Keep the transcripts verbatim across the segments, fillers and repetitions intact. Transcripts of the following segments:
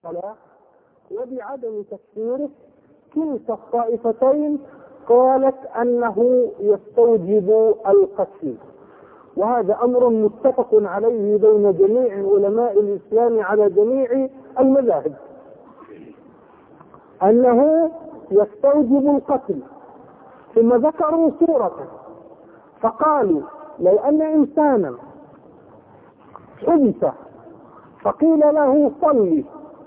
الصلاة وبعدم تكفيره، كلتا الطائفتين قالت أنه يستوجب القتل، وهذا أمر متفق عليه بين جميع علماء الإسلام على جميع المذاهب، أنه يستوجب القتل. ثم ذكروا صورته فقالوا لو أن إنسانا حبس فقيل له صلي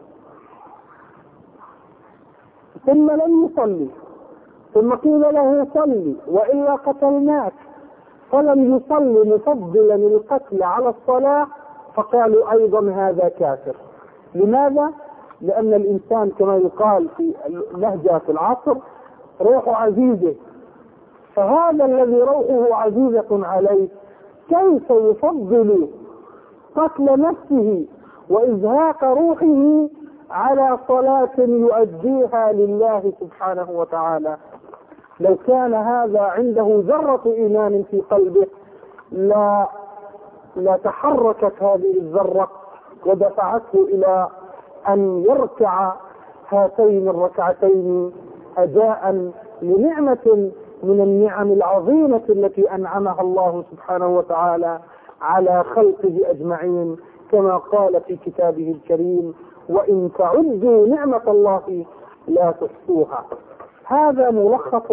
ثم لم يصلي، ثم قيل له صلي وإلا قتلناك، فلم يصلي مفضلا القتل على الصلاة، فقالوا أيضا هذا كافر. لماذا؟ لأن الإنسان كما يقال في لهجة في العصر روح عزيزه، فهذا الذي روحه عزيزة عليه كيف يفضل قتل نفسه وإزهاق روحه على صلاة يؤديها لله سبحانه وتعالى؟ لو كان هذا عنده ذرة إيمان في قلبه لا لا تحركت هذه الذرة ودفعته إلى أن يركع هاتين الركعتين أداء لنعمة من النعم العظيمة التي أنعمها الله سبحانه وتعالى على خلقه أجمعين، كما قال في كتابه الكريم: وإن تعدوا نعمة الله لا تحصوها. هذا ملخص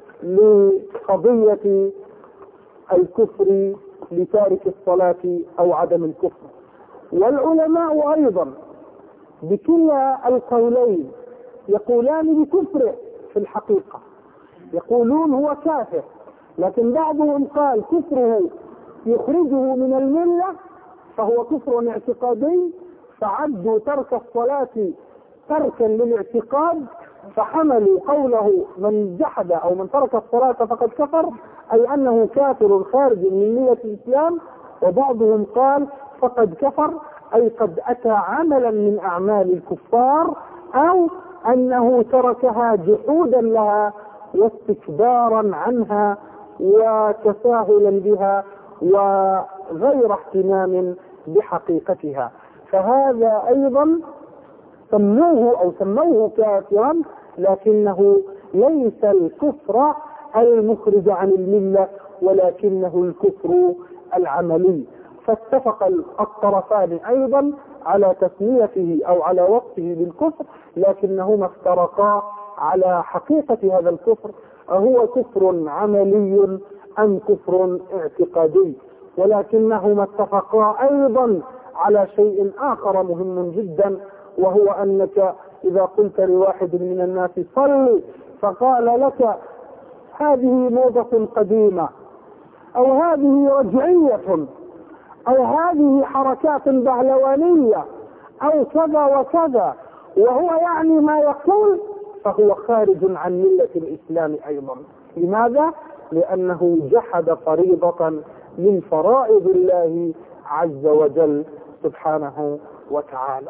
لقضية الكفر لتارك الصلاة أو عدم الكفر. والعلماء أيضا بكلا القولين يقولان بكفره في الحقيقة، يقولون هو كافر، لكن بعضهم قال كفره يخرجه من الملة فهو كفر اعتقادي، فعدوا ترك الصلاة تركا للاعتقاد، فحملوا قوله من جحد أو من ترك الصلاة فقد كفر أي أنه كافر خارج من ملة الإسلام، وبعضهم قال فقد كفر أي قد أتى عملا من أعمال الكفار، أو أنه تركها جحودا لها واستكبارا عنها وتساهلا بها وغير اهتمام بحقيقتها، فهذا أيضا سموه أو سموه كافرا، لكنه ليس الكفر المخرج عن الملة ولكنه الكفر العملي. فاتفق الطرفان أيضا على تسميته أو على وصفه بالكفر، لكنهما افترقا على حقيقة هذا الكفر، أهو كفر عملي أم كفر اعتقادي. ولكنهما اتفقا أيضا على شيء آخر مهم جدا، وهو أنك إذا قلت لواحد من الناس صل فقال لك هذه موضة قديمة أو هذه رجعية أو هذه حركات بهلوانية أو كذا وكذا، وهو يعني ما يقول، فهو خارج عن ملة الإسلام أيضا. لماذا؟ لأنه جحد فريضة من فرائض الله عز وجل سبحانه وتعالى.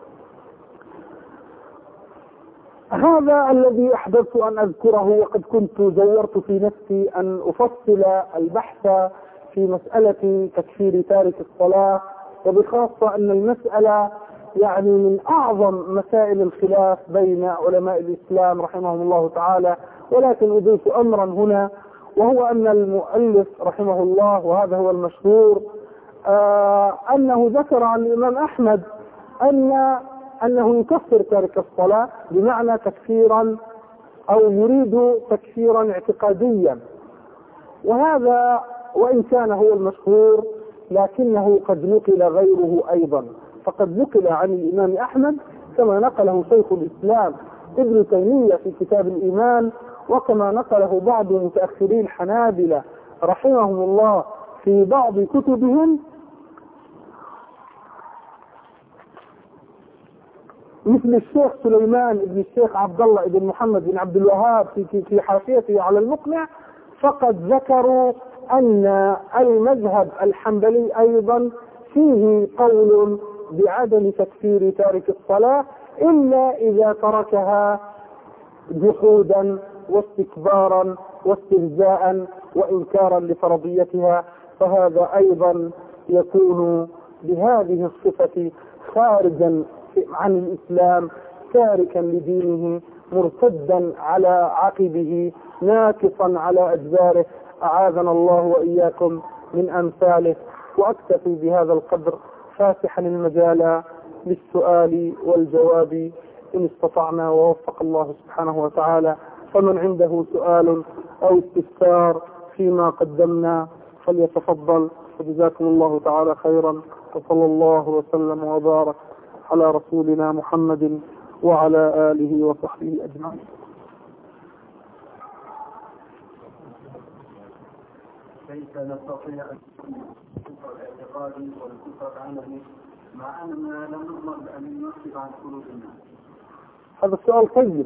هذا الذي أحببت أن أذكره، وقد كنت زورت في نفسي أن أفصل البحث في مسألة تكفير تارك الصلاة، وبخاصة أن المسألة يعني من أعظم مسائل الخلاف بين علماء الإسلام رحمهم الله تعالى. ولكن أضيف أمرا هنا، وهو أن المؤلف رحمه الله، وهذا هو المشهور، آه أنه ذكر عن الإمام أحمد أن أنه يكفر تارك الصلاة بمعنى تكفيرا أو يريد تكفيرا اعتقاديا، وهذا وإن كان هو المشهور لكنه قد نقل غيره أيضا. فقد نقل عن الإمام أحمد كما نقله شيخ الإسلام ابن تيمية في كتاب الإيمان، وكما نقله بعض متأخري الحنابلة رحمهم الله في بعض كتبهم، مثل الشيخ سليمان بن الشيخ عبد الله بن محمد بن عبد الوهاب في في حاشيته على المقنع. فقد ذكروا أن المذهب الحنبلي أيضا فيه قول بعدم تكفير تارك الصلاة إلا إذا تركها جحودا واستكبارا واستهزاء وإنكارا لفرضيتها، فهذا أيضا يكون بهذه الصفة خارجا عن الإسلام، تاركا لدينه، مرتدا على عقبه، ناكصا على أدباره. أعاذنا الله وإياكم من أمثاله. وأكتفي بهذا القدر، فاتحا المجال للسؤال والجواب إن استطعنا، ووفق الله سبحانه وتعالى. فمن عنده سؤال أو استفسار فيما قدمنا فليتفضل، وجزاكم الله تعالى خيرا، وصلى الله وسلم وبارك على رسولنا محمد وعلى آله وصحبه أجمعين. كيف نستطيع الكفر الاعتقادي والكفر العملي مع أننا لم نضمن أن ننصب عن قلوب الناس؟ هذا السؤال طيب.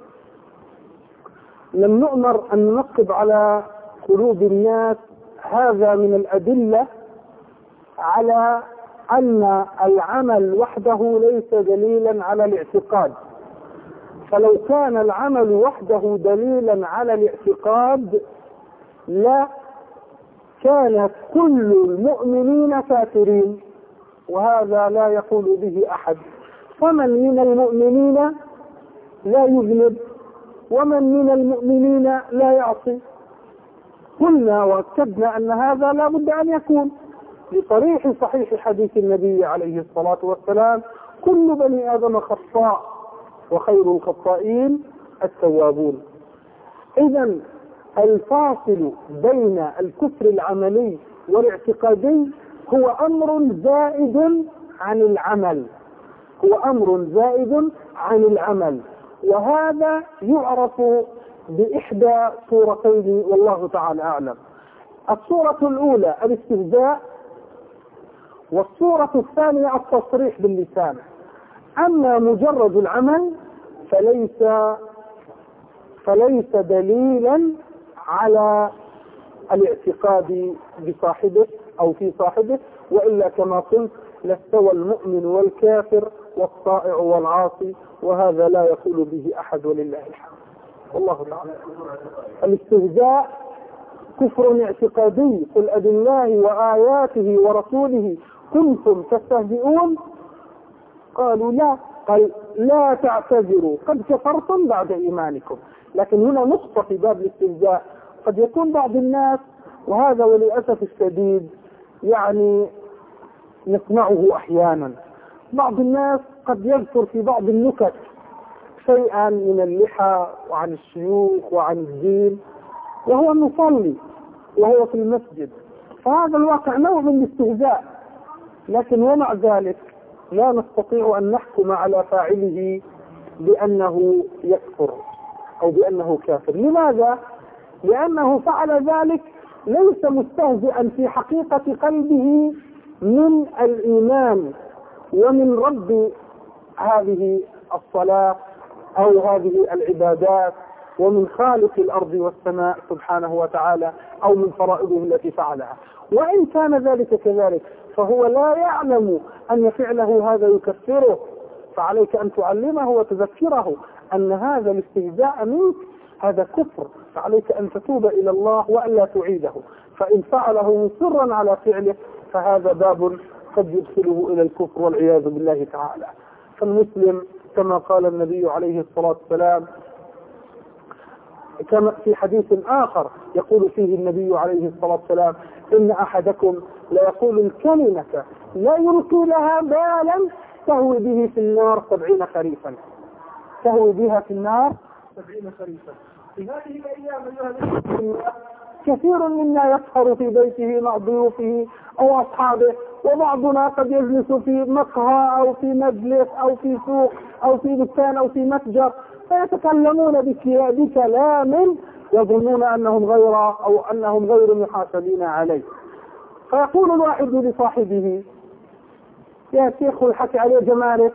لم نؤمر أن ننقب على قلوب الناس، هذا من الأدلة على أن العمل وحده ليس دليلا على الاعتقاد. فلو كان العمل وحده دليلا على الاعتقاد لا كان كل المؤمنين كافرين، وهذا لا يقول به أحد. فمن من المؤمنين لا يذنب، ومن من المؤمنين لا يعصي. قلنا واكدنا أن هذا لا بد أن يكون بصريح صحيح حديث النبي عليه الصلاة والسلام: كل بني آدم خطاء وخير الخطائين التوابون. إذن الفاصل بين الكفر العملي والاعتقادي هو أمر زائد عن العمل، هو أمر زائد عن العمل، وهذا يعرف بإحدى صورتين والله تعالى أعلم. الصورة الأولى الاستهزاء، والصورة الثانية التصريح باللسان. أما مجرد العمل فليس فليس دليلا على الاعتقاد بصاحبه أو في صاحبه، وإلا كما قلت لاستوى المؤمن والكافر والطائع والعاصي، وهذا لا يقول به أحد ولله الحمد. والله تعالى. الاستهزاء كفر اعتقادي: قل أبالله وآياته ورسوله كنتم تستهزئون؟ قالوا لا. قال لا تعتذروا قد كفرتم بعد إيمانكم. لكن هنا نقطة في باب الاستهزاء. قد يكون بعض الناس، وهذا وللأسف الشديد يعني يصنعه أحيانا، بعض الناس قد يذكر في بعض النكت شيئا من اللحى وعن الشيوخ وعن الدين وهو مصلي وهو في المسجد، فهذا الواقع نوع من الاستهزاء. لكن ومع ذلك لا نستطيع أن نحكم على فاعله بأنه يكفر أو بأنه كافر. لماذا؟ لأنه فعل ذلك ليس مستهزئا في حقيقة قلبه من الإيمان ومن رب هذه الصلاة أو هذه العبادات، ومن خالق الأرض والسماء سبحانه وتعالى، أو من فرائضه التي فعلها. وإن كان ذلك كذلك فهو لا يعلم أن فعله هذا يكفره، فعليك أن تعلمه وتذكره أن هذا الاستهزاء منك هذا كفر، فعليك أن تتوب إلى الله وألا تعيده. فإن فعله مصرا على فعله فهذا باب قد يدخله إلى الكفر والعياذ بالله تعالى. فالمسلم كما قال النبي عليه الصلاة والسلام كما في حديث آخر يقول فيه النبي عليه الصلاة والسلام: إن أحدكم لا يقول الكلمة لا يلقي لها بالا تهوي به في النار سبعين خريفا، تهوي بها في النار سبعين خريفا. في هذه الأيام أيها كثير منا يسهر في بيته مع ضيوفه أو أصحابه، وبعضنا قد يجلس في مقهى أو في مجلس أو في سوق أو في دكان أو في متجر، فيتكلمون بكلام يظنون أنهم غير أو أنهم غير محاسبين عليه. فيقول الواحد لصاحبه: يا شيخ الحكي عليه جمالك،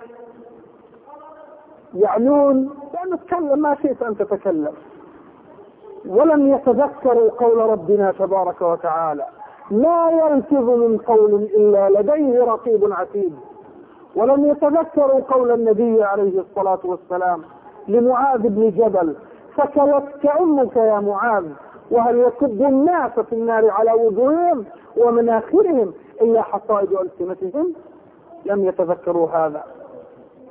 يعنون لأنه تكلم ما شئت أن تتكلم، ولم يتذكروا قول ربنا تبارك وتعالى: لا يلفظ من قول إلا لديه رقيب عتيد. ولم يتذكروا قول النبي عليه الصلاة والسلام لمعاذ بن جبل: فكلتك أمك يا معاذ، وهل يكب الناس في النار على وجوههم ومناخرهم إلا حصائد ألسنتهم؟ لم يتذكروا هذا.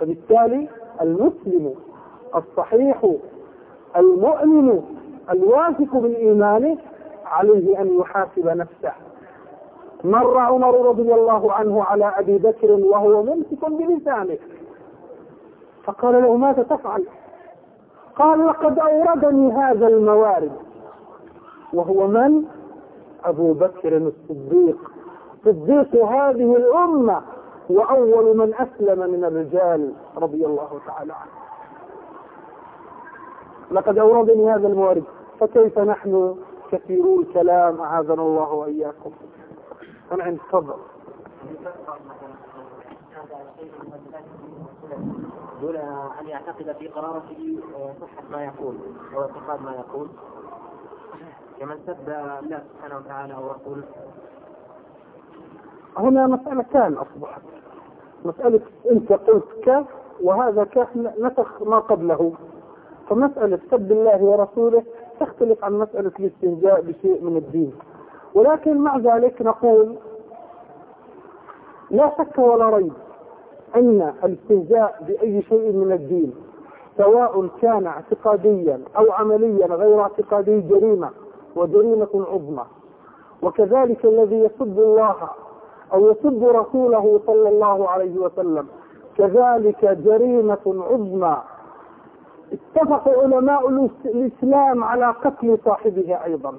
فبالتالي المسلم الصحيح المؤمن الواثق من إيمانه عليه أن يحاسب نفسه. مر عمر رضي الله عنه على أبي بكر وهو ممسك بلسانه فقال له ماذا تفعل؟ قال لقد أوردني هذا الموارد. وهو من؟ أبو بكر الصديق، صديق هذه الأمة وأول من أسلم من الرجال رضي الله تعالى عنه. لقد أوردني هذا الموارد، فكيف نحن كثيرو الكلام أعاذنا الله وإياكم. أنا عند صبر دون أن يعتقد في قرارته صحة ما يقول أو اعتقاد ما يقول، كمن سب الله سبحانه وتعالى أو رسوله. هنا مسألة كان أصبحت مسألة أنت قلت كاف وهذا كاف نسخ ما قبله، فمسألة سب الله ورسوله تختلف عن مسألة الاستنجاء بشيء من الدين. ولكن مع ذلك نقول لا شك ولا ريب أن الاستنجاء بأي شيء من الدين سواء كان اعتقاديا أو عمليا غير اعتقادي جريمة وجريمة عظمى. وكذلك الذي يسب الله أو يسب رسوله صلى الله عليه وسلم كذلك جريمة عظمى. اتفق علماء الإسلام على قتل صاحبه أيضا،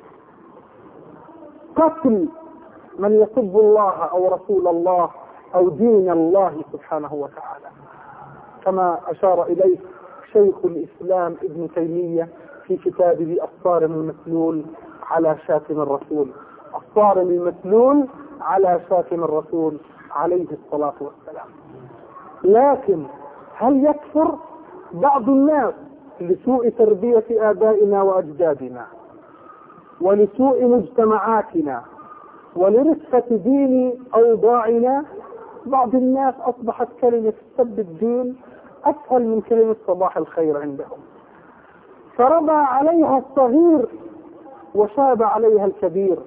قتل من يسب الله أو رسول الله أو دين الله سبحانه وتعالى، كما أشار إليه شيخ الإسلام ابن تيمية في كتابه الصارم المسلول على شاتم الرسول. الصارم المسلول على شاتم الرسول عليه الصلاة والسلام. لكن هل يكفر بعض الناس لسوء تربية آبائنا وأجدادنا ولسوء مجتمعاتنا ولرفقة دين أوضاعنا؟ بعض الناس أصبحت كلمة سب الدين أسهل من كلمة صباح الخير عندهم، فربى عليها الصغير وشاب عليها الكبير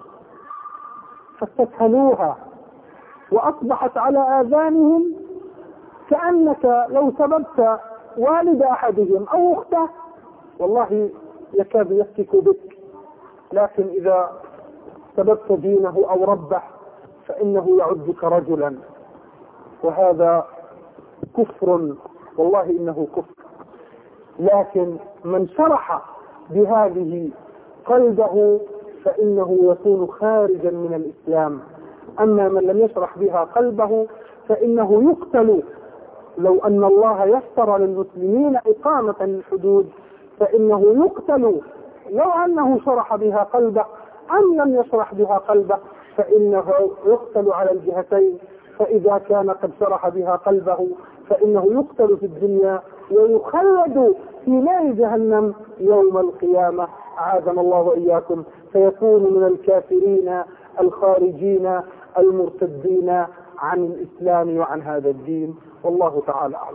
فاستسهلوها وأصبحت على آذانهم كأنك لو سببت والد أحدهم أو أخته والله يكاد يفتك بك، لكن إذا سببت دينه أو ربه فإنه يعدك رجلا، وهذا كفر والله إنه كفر. لكن من شرح بهذه قلبه فإنه يكون خارجا من الإسلام، أما من لم يشرح بها قلبه فإنه يقتل. لو أن الله يسر للمسلمين إقامة الحدود فإنه يقتل لو أنه شرح بها قلبه، أم لم يشرح بها قلبه فإنه يقتل على الجهتين. فإذا كان قد شرح بها قلبه فإنه يقتل في الدنيا ويخلد في نار جهنم يوم القيامة أعاذنا الله وإياكم، فيكون من الكافرين الخارجين المرتدين عن الإسلام وعن هذا الدين، والله تعالى أعلم.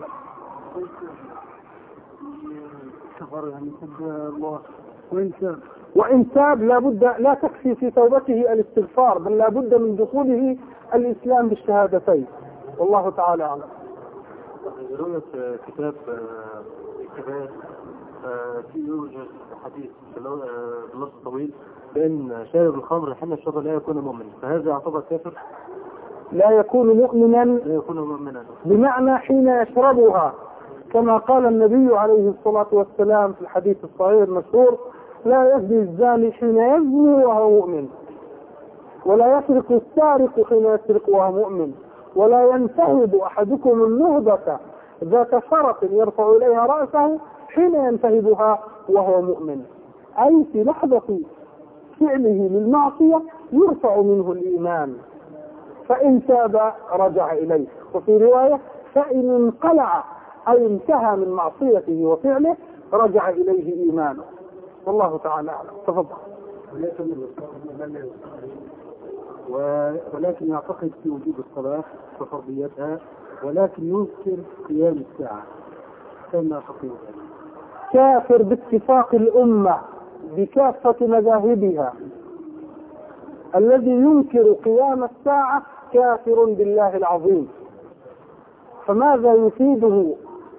وإن تاب لا بد، لا تكفي في توبته الاستغفار، بل لا بد من دخوله الإسلام بالشهادتين، والله تعالى أعلم. رؤية كتاب الكبائر في يوجد حديث بالنص الطويل بأن شارب الخمر حين الشرب لا يكون مؤمنا، فهذا يعتبر كافر؟ لا يكون مؤمنا لا يكون مؤمنا بمعنى حين يشربها، كما قال النبي عليه الصلاة والسلام في الحديث الصحيح المشهور: لا يزني الزاني حين يزني وهو مؤمن، ولا يسرق السارق حين يسرق وهو مؤمن، ولا ينتهب أحدكم النهبة ذات شرف يرفع إليها رأسه حين ينتهبها وهو مؤمن. أي في لحظة فعله للمعصية يرفع منه الإيمان، فإن تاب رجع إليه. وفي رواية: فإن انقلع أي انتهى من معصيته وفعله رجع إليه إيمانه، والله تعالى أعلم. تفضل. ولكن يعتقد في وجوب الصلاة وفرضيتها، ولكن ينكر قيام الساعة، كما تقول كافر باتفاق الأمة بكافة مذاهبها. الذي ينكر قيام الساعة كافر بالله العظيم، فماذا يفيده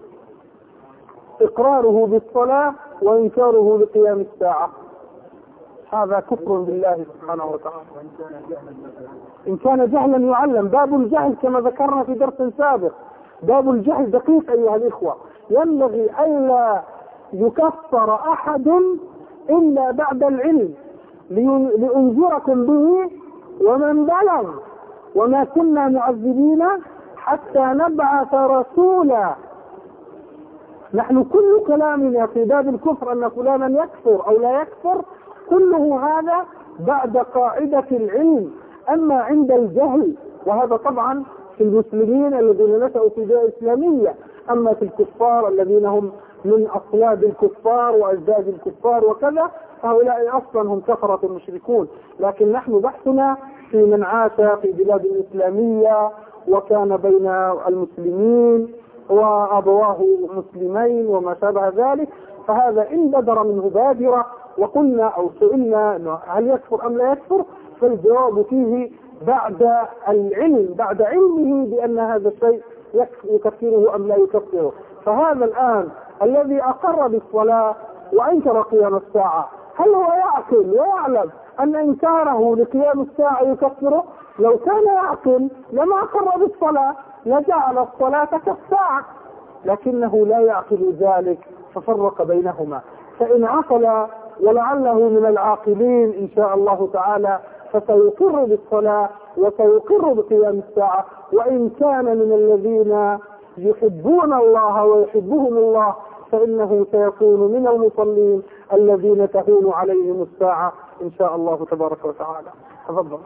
إقراره بالصلاة وإنكاره لقيام الساعة؟ هذا كفر بالله سبحانه وتعالى. إن كان جهلا يعلم. باب الجهل كما ذكرنا في درس سابق، باب الجهل دقيق أيها الإخوة، ينبغي ألا يكفر أحد إلا بعد العلم، لأنذركم به ومن بلغ وما كنا معذبين حتى نبعث رسولا. نحن كل كلامنا في باب الكفر أن فلانا يكفر أو لا يكفر كله هذا بعد قاعدة العلم. أما عند الجهل، وهذا طبعا في المسلمين الذين نشأوا في بيئة إسلامية، أما في الكفار الذين هم من أصلاب الكفار وأجداد الكفار وكذا، فهؤلاء أصلا هم كفرة المشركون. لكن نحن بحثنا في من عاش في بلاد الإسلامية وكان بين المسلمين وأبواه مسلمين وما شابه ذلك، فهذا إن بدر منه بادرة وقلنا أو سئلنا هل يكفر أم لا يكفر، فالجواب فيه بعد العلم، بعد علمه بأن هذا الشيء يكفره أم لا يكفره. فهذا الآن الذي أقر بالصلاة وأنكر قيام الساعة، هل هو يعقل ويعلم أن إنكاره لقيام الساعة يكفره؟ لو كان يعقل لما أقر بالصلاة، لجعل الصلاة كالساعة، لكنه لا يعقل ذلك ففرق بينهما. فإن عقل ولعله من العاقلين إن شاء الله تعالى فسيقر بالصلاة وسيقر بقيام الساعة. وإن كان من الذين يحبون الله ويحبهم الله فإنه سيكون من المصلين الذين تهون عليهم الساعة إن شاء الله تبارك وتعالى. تفضل.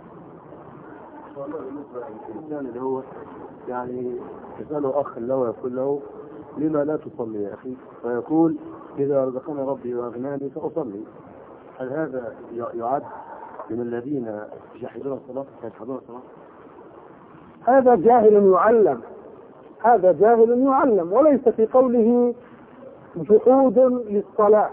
الإنسان اللي هو يعني يسأله أخ له يقول له لما لا تصلي يا أخي؟ فيقول إذا رزقني ربي وأغناني فأصلي. هل هذا يعد من الذين يجحدون الصلاة يجحدون الصلاة؟ هذا جاهل يعلم، هذا جاهل يعلم، وليس في قوله جحود للصلاة،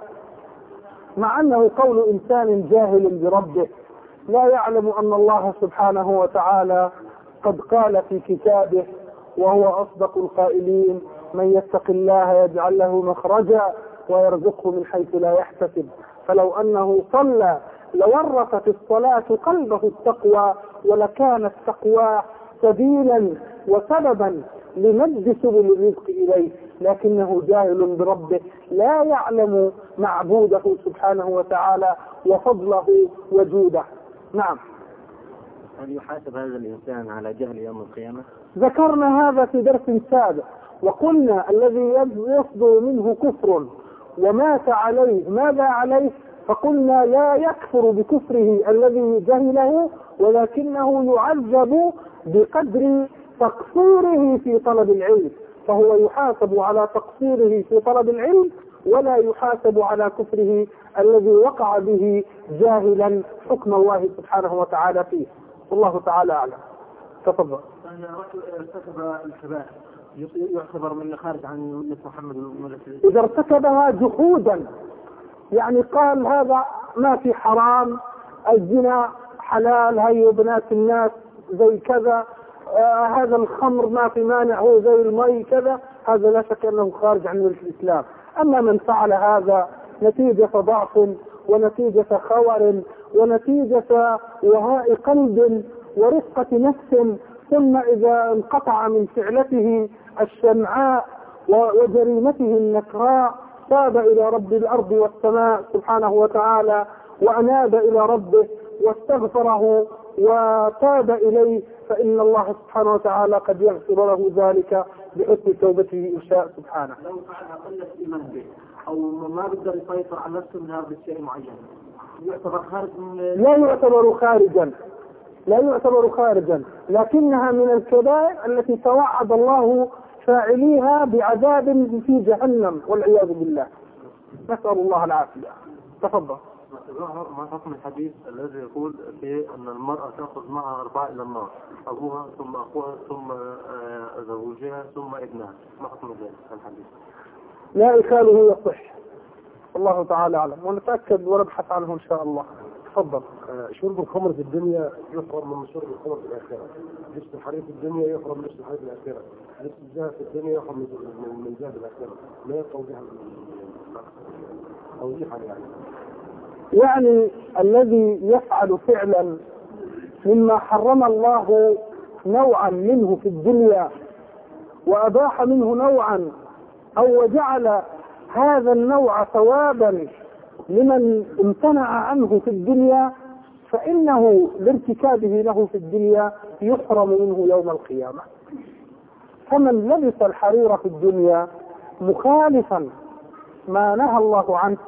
مع أنه قول إنسان جاهل بربه لا يعلم أن الله سبحانه وتعالى قد قال في كتابه وهو أصدق القائلين: من يتق الله يجعل له مخرجا ويرزقه من حيث لا يحتسب. فلو أنه صلى لورثت الصلاة قلبه التقوى، ولكان التقوى سبيلا وسببا لمد سبل الرزق إليه، لكنه جاهل بربه لا يعلم معبوده سبحانه وتعالى وفضله وجوده. نعم. هل يحاسب هذا الإنسان على جهل يوم القيامة؟ ذكرنا هذا في درس سابق وقلنا الذي يصدر منه كفر ومات عليه ماذا عليه؟ فقلنا لا يكفر بكفره الذي جهله، ولكنه يعذب بقدر تقصيره في طلب العلم، فهو يحاسب على تقصيره في طلب العلم ولا يحاسب على كفره الذي وقع به جاهلا حكم الله سبحانه وتعالى فيه. والله تعالى أعلم. تفضل. إذا ارتكب الكبائر يعتبر من خارج عن ملة محمد وملة إذا ارتكبها جحودا، يعني قال هذا ما في حرام، الزنا حلال، هي بنات الناس زي كذا، آه هذا الخمر ما في مانع هو زي المي كذا، هذا لا شك أنه خارج عن ملة الإسلام. أما من فعل هذا نتيجة ضعف ونتيجة خور ونتيجة وهاء قلب ورقة نفس، ثم إذا انقطع من فعلته الشنعاء وجريمته النكراء تاب إلى رب الأرض والسماء سبحانه وتعالى وأناب إلى ربه واستغفره وتاب إليه، فإن الله سبحانه وتعالى قد يغفر له ذلك بحسن توبته إن شاء سبحانه. لو فعل قلة إيمان به أو ما بقدر يسيطر على نفسه من هذا الشيء معين يعتبر خارج من... لا يعتبر خارجا، لا يعتبر خارجا، لكنها من الكبائر التي توعد الله فاعليها بعذاب في جهنم والعياذ بالله، نسأل الله العافية. تفضل. ما حكم الحديث الذي يقول في أن المرأة تأخذ معها أربعة إلى النار، أبوها ثم أخوها ثم زوجها ثم ابنها، ما حكم ذلك الحديث؟ لا إخاله يصح، الله تعالى أعلم، ونتأكد ونبحث عنه إن شاء الله. تفضل. شرب الخمر في الدنيا يحرم من شرب الخمر في الآخرة، لبس الحرير في الدنيا يحرم من لبس الحرير في الآخرة، الاتجاه في الدنيا ومن من جهة الآخرة لا توضيح توضيحا يعني. يعني الذي يفعل فعلا مما حرم الله نوعا منه في الدنيا وأباح منه نوعا أو وجعل هذا النوع ثوابا لمن امتنع عنه في الدنيا، فإنه لارتكابه له في الدنيا يحرم منه يوم القيامة. فمن لبس الحرير في الدنيا مخالفا ما نهى الله عنه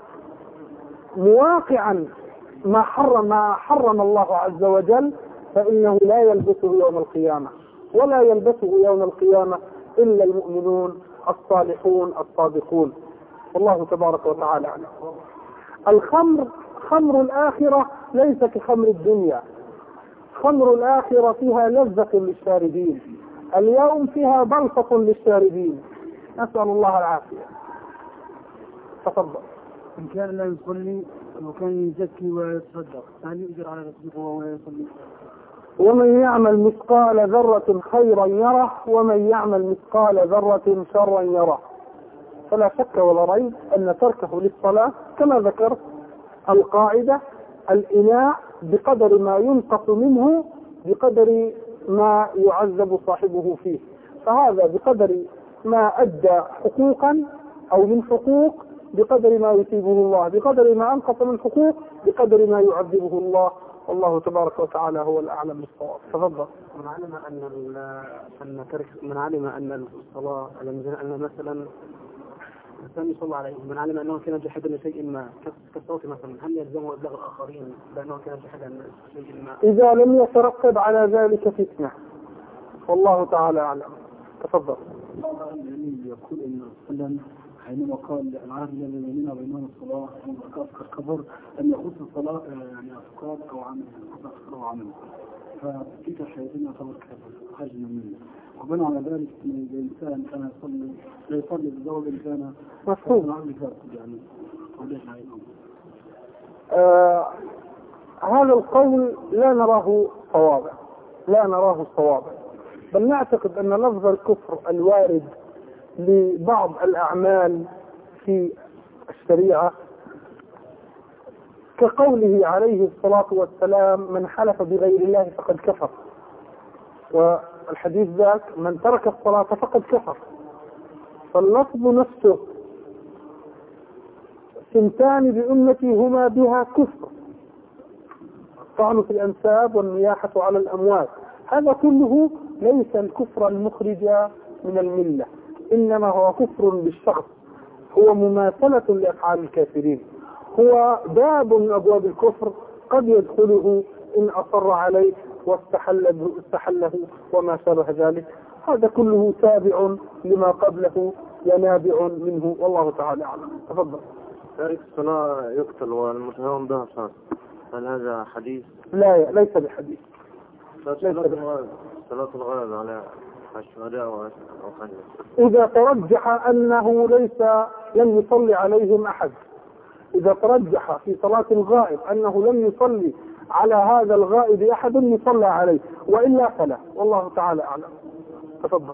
مواقعا ما حرم ما حرم الله عز وجل، فإنه لا يلبسه يوم القيامة، ولا يلبسه يوم القيامة إلا المؤمنون الصالحون الصادقون. والله تبارك وتعالى عنه. الخمر خمر الآخرة ليس كخمر الدنيا. خمر الآخرة فيها لذة للشاربين، اليوم فيها بلطة للشاربين، نسأل الله العافية. تفضل. إن كان لا يصلي وكان يزكي ويتصدق هل يؤجر على تصديقه وهو يصلي؟ ومن يعمل مثقال ذرة خيرا يره ومن يعمل مثقال ذرة شرا يره. فلا شك ولا ريب أن تركه للصلاة كما ذكرت القاعدة الإناء بقدر ما ينقص منه بقدر ما يعذب صاحبه فيه، فهذا بقدر ما أدى حقوقا أو من حقوق بقدر ما يثيبه الله، بقدر ما أنقص من حقوق بقدر ما يعذبه الله. والله تبارك وتعالى هو الأعلم بالصواب. تفضل. من علم أن أن ترك من علم أن الصلاة أن مثلا الإنسان يصلى عليه، من علم أنه كان جحدا لشيء ما كالصوت مثلا، هل يلزمه إبلاغ الآخرين بأنه كان جحدا لشيء ما؟ إذا لم يترتب على ذلك فتنة، والله تعالى أعلم. تفضل. يقول إن وسلم حينما قال العهد الذي بيننا وبينهم الصلاة كبر أن يخص الصلاة يعني أفكار أو عمل أو عمل، فكيف الشيطان يعتبر كبر حجم منه، وبنى على ذلك أن الإنسان كان يصلي لا يصلي بزوج الإنسان مفهوم. يعني آه هذا القول لا نراه صوابا، لا نراه صوابا، بل نعتقد أن لفظ الكفر الوارد لبعض الأعمال في الشريعة كقوله عليه الصلاة والسلام من حلف بغير الله فقد كفر، والحديث ذاك من ترك الصلاة فقد كفر. فاللفظ نفسه سنتان بأمتي هما بها كفر، الطعن في الأنساب والنياحة على الأموات، هذا كله ليس الكفر المخرج من الملة، إنما هو كفر بالشخص، هو مماثلة لأفعال الكافرين، هو باب من أبواب الكفر قد يدخله إن أصر عليه واستحله استحله وما شابه ذلك. هذا كله تابع لما قبله ونابع منه، والله تعالى أعلم. تفضل. تارك الصلاة يقتل والمتهم بها صار، هل هذا حديث؟ لا ليس بحديث. صلاة الغائب على الشهداء أو إذا ترجح أنه ليس لم يصلي عليهم أحد، إذا ترجح في صلاة الغائب أنه لم يصلي على هذا الغائب أحد يصلى عليه، وإلا فلا، والله تعالى أعلم. تفضل.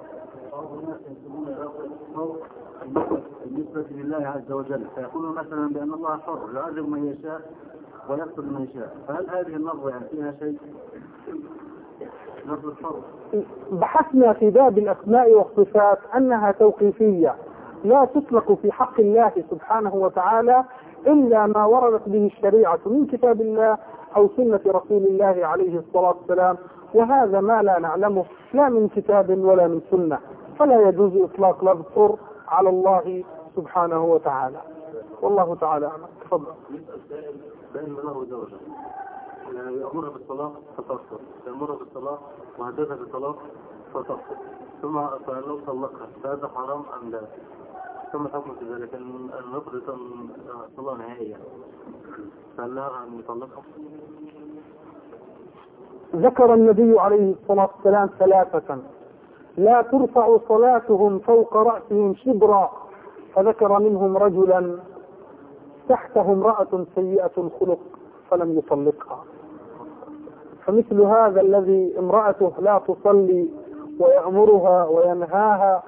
بالنسبة لله عز وجل فيقول مثلا بأن الله حر لا يعذب من يشاء ويقتل من يشاء، فهل هذه اللفظة يعني فيها شيء لفظ الحر؟ بحثنا في باب الأسماء والصفات أنها توقيفية لا تطلق في حق الله سبحانه وتعالى إلا ما وردت به الشريعة من كتاب الله أو سنة رسول الله عليه الصلاة والسلام، وهذا ما لا نعلمه لا من كتاب ولا من سنة، فلا يجوز إطلاق لفظ حر على الله سبحانه وتعالى، والله تعالى أعلم. تفضل. بأن له زوجة يأمر بالصلاة فتفطر، يأمر بالصلاة وهددها بالصلاة فتفطر، ثم لو طلقها فهذا حرام أم لا؟ ثم حكم في ذلك أن نفرض الصلاة نهائيا فهل لها أن يطلقها؟ ذكر النبي عليه الصلاة والسلام ثلاثة لا ترفع صلاتهم فوق رأسهم شبرا، فذكر منهم رجلا تحته امرأة سيئة الخلق فلم يطلقها. فمثل هذا الذي امرأته لا تصلي ويأمرها وينهاها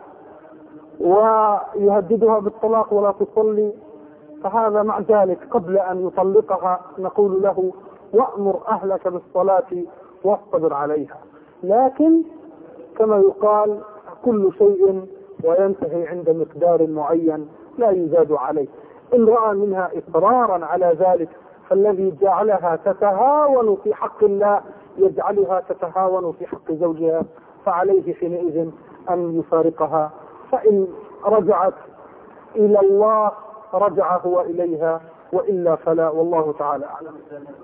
ويهددها بالطلاق ولا تصلي، فهذا مع ذلك قبل أن يطلقها نقول له وأمر أهلك بالصلاة واصطبر عليها. لكن كما يقال كل شيء وينتهي عند مقدار معين لا يزاد عليه. إن رأى منها إصرارا على ذلك فالذي جعلها تتهاون في حق الله يجعلها تتهاون في حق زوجها، فعليه حينئذ أن يفارقها. فإن رجعت إلى الله رجع هو إليها، وإلا فلا، والله تعالى أعلم.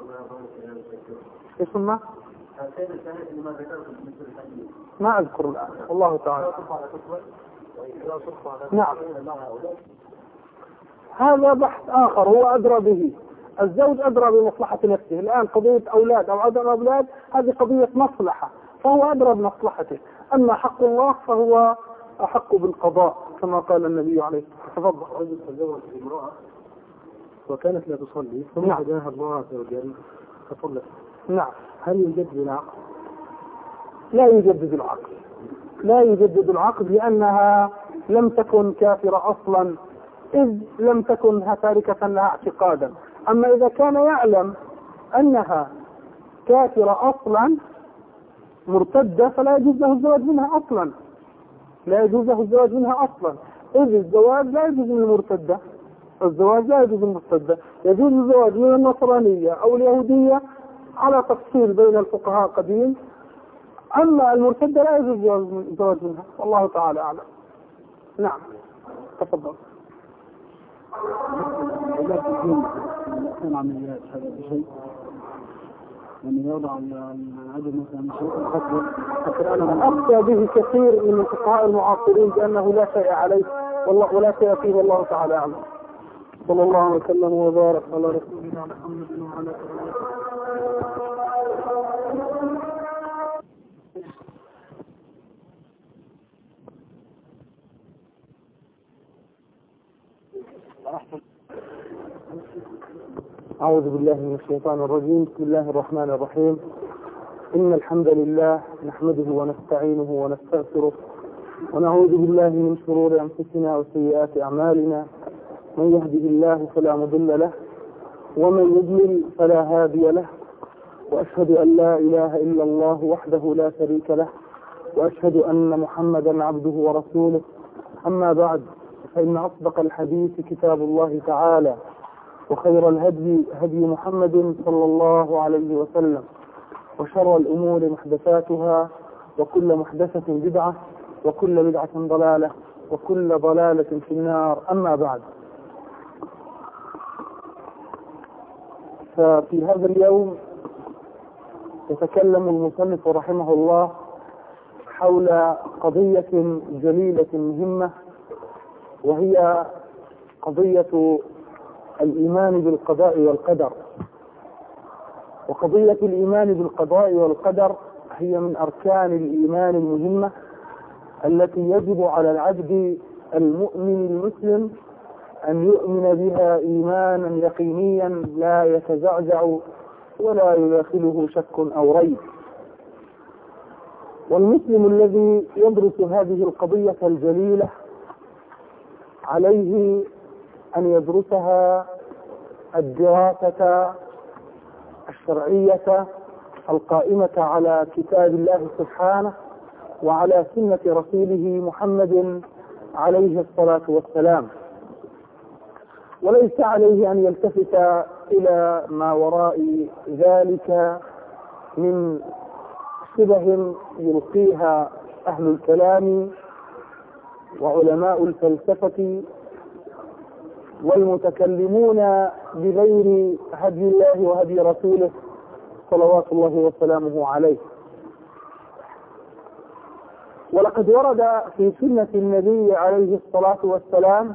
اسمه ما أذكر الآن، والله تعالى. نعم، هذا بحث آخر هو أدرى به. الزوج أدرى بمصلحة نفسه. الآن قضية أولاد أو عدم أولاد هذه قضية مصلحة، فهو أدرى بمصلحته. أما حق الله فهو أحق بالقضاء كما قال النبي عليه الصلاة والسلام. تفضل. رجل تزوج امرأة وكانت لا تصلي ثم هداها الله عز وجل فصلت. نعم. هل يجدد العقد؟ لا يجدد العقد، لا يجدد العقد لأنها لم تكن كافرة أصلا، إذ لم تكن تاركة لها اعتقادا. أما إذا كان يعلم أنها كافرة أصلا مرتدة فلا يجوز له الزواج منها أصلا، لا يجوز له الزواج منها أصلا، إذ الزواج لا يجوز من المرتدة، الزواج لا يجوز من المرتدة، يجوز الزواج من النصرانية أو اليهودية على تفصيل بين الفقهاء قديم. أما المرتدة لا يجوز الزواج منها، والله تعالى أعلم. نعم، تفضل. عمليات هذا شيء يعني يوضع العدد مثلا شيء أنا أخشى به كثير من الفقهاء المعاصرين بأنه لا شيء عليه والله ولا شيء فيه، والله تعالى أعلم. صلى الله وسلم وبارك على رسولنا محمد وعلى آله. أعوذ بالله من الشيطان الرجيم. بسم الله الرحمن الرحيم. إن الحمد لله نحمده ونستعينه ونستغفره ونعوذ بالله من شرور أنفسنا وسيئات أعمالنا. من يهده الله فلا مضل له ومن يضلل فلا هادي له، وأشهد أن لا إله إلا الله وحده لا شريك له، وأشهد أن محمدا عبده ورسوله. أما بعد، فإن أصدق الحديث كتاب الله تعالى، وخير الهدي هدي محمد صلى الله عليه وسلم، وشر الأمور محدثاتها، وكل محدثة بدعة، وكل بدعة ضلالة، وكل ضلالة في النار. أما بعد، ففي هذا اليوم يتكلم المصنف رحمه الله حول قضية جليلة مهمة، وهي قضية الإيمان بالقضاء والقدر. وقضية الإيمان بالقضاء والقدر هي من أركان الإيمان المهمة التي يجب على العبد المؤمن المسلم أن يؤمن بها إيمانا يقينيا لا يتزعزع ولا يداخله شك أو ريب. والمسلم الذي يدرس هذه القضية الجليلة عليه أن يدرسها الدراسة الشرعية القائمة على كتاب الله سبحانه وعلى سنة رسوله محمد عليه الصلاة والسلام، وليس عليه أن يلتفت إلى ما وراء ذلك من شبه يلقيها أهل الكلام وعلماء الفلسفة والمتكلمون بغير هدي الله وهدي رسوله صلوات الله وسلامه عليه. ولقد ورد في سنة النبي عليه الصلاة والسلام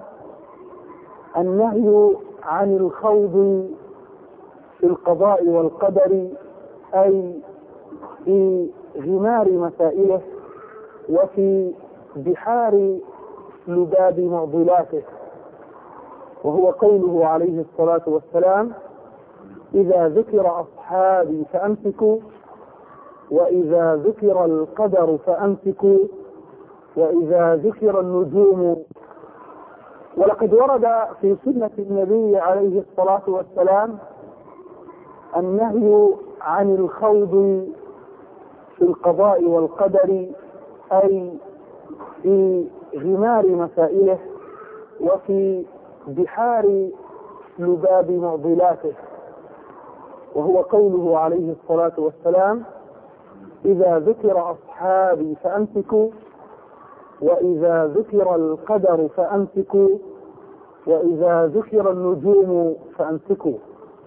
النهي عن الخوض في القضاء والقدر، أي في غمار مسائله وفي بحار لباب معضلاته، وهو قوله عليه الصلاة والسلام: إذا ذكر أصحابي فأمسكوا وإذا ذكر القدر فأمسكوا وإذا ذكر النجوم. ولقد ورد في سنة النبي عليه الصلاة والسلام النهي عن الخوض في القضاء والقدر، أي في غمار مسائله وفي بحار لباب معضلاته، وهو قوله عليه الصلاة والسلام: إذا ذكر أصحابي فأمسكوا وإذا ذكر القدر فأمسكوا وإذا ذكر النجوم فأمسكوا.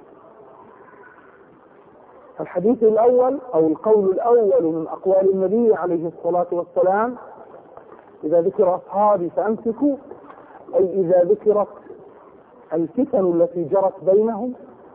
الحديث الأول أو القول الأول من أقوال النبي عليه الصلاة والسلام: إذا ذكر أصحابي فأمسكوا، أي إذا ذكرت الفتن التي جرت بينهم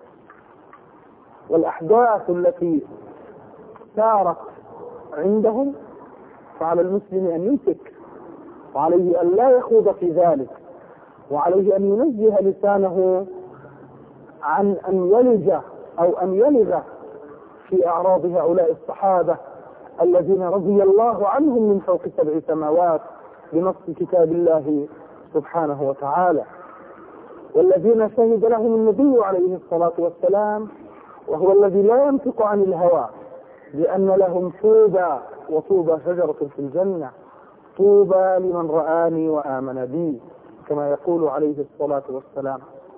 والأحداث التي سارت عندهم فعلى المسلم أن يمسك، وعليه أن لا يخوض في ذلك، وعليه أن ينزه لسانه عن أن يلج أو أن يلغ في أعراض هؤلاء الصحابة الذين رضي الله عنهم من فوق سبع سماوات بنص كتاب الله سبحانه وتعالى، والذين شهد لهم النبي عليه الصلاة والسلام وهو الذي لا ينطق عن الهوى بأن لهم طوبى وطوبى شجرة في الجنة، طوبى لمن رآني وآمن بي، كما يقول عليه الصلاة والسلام.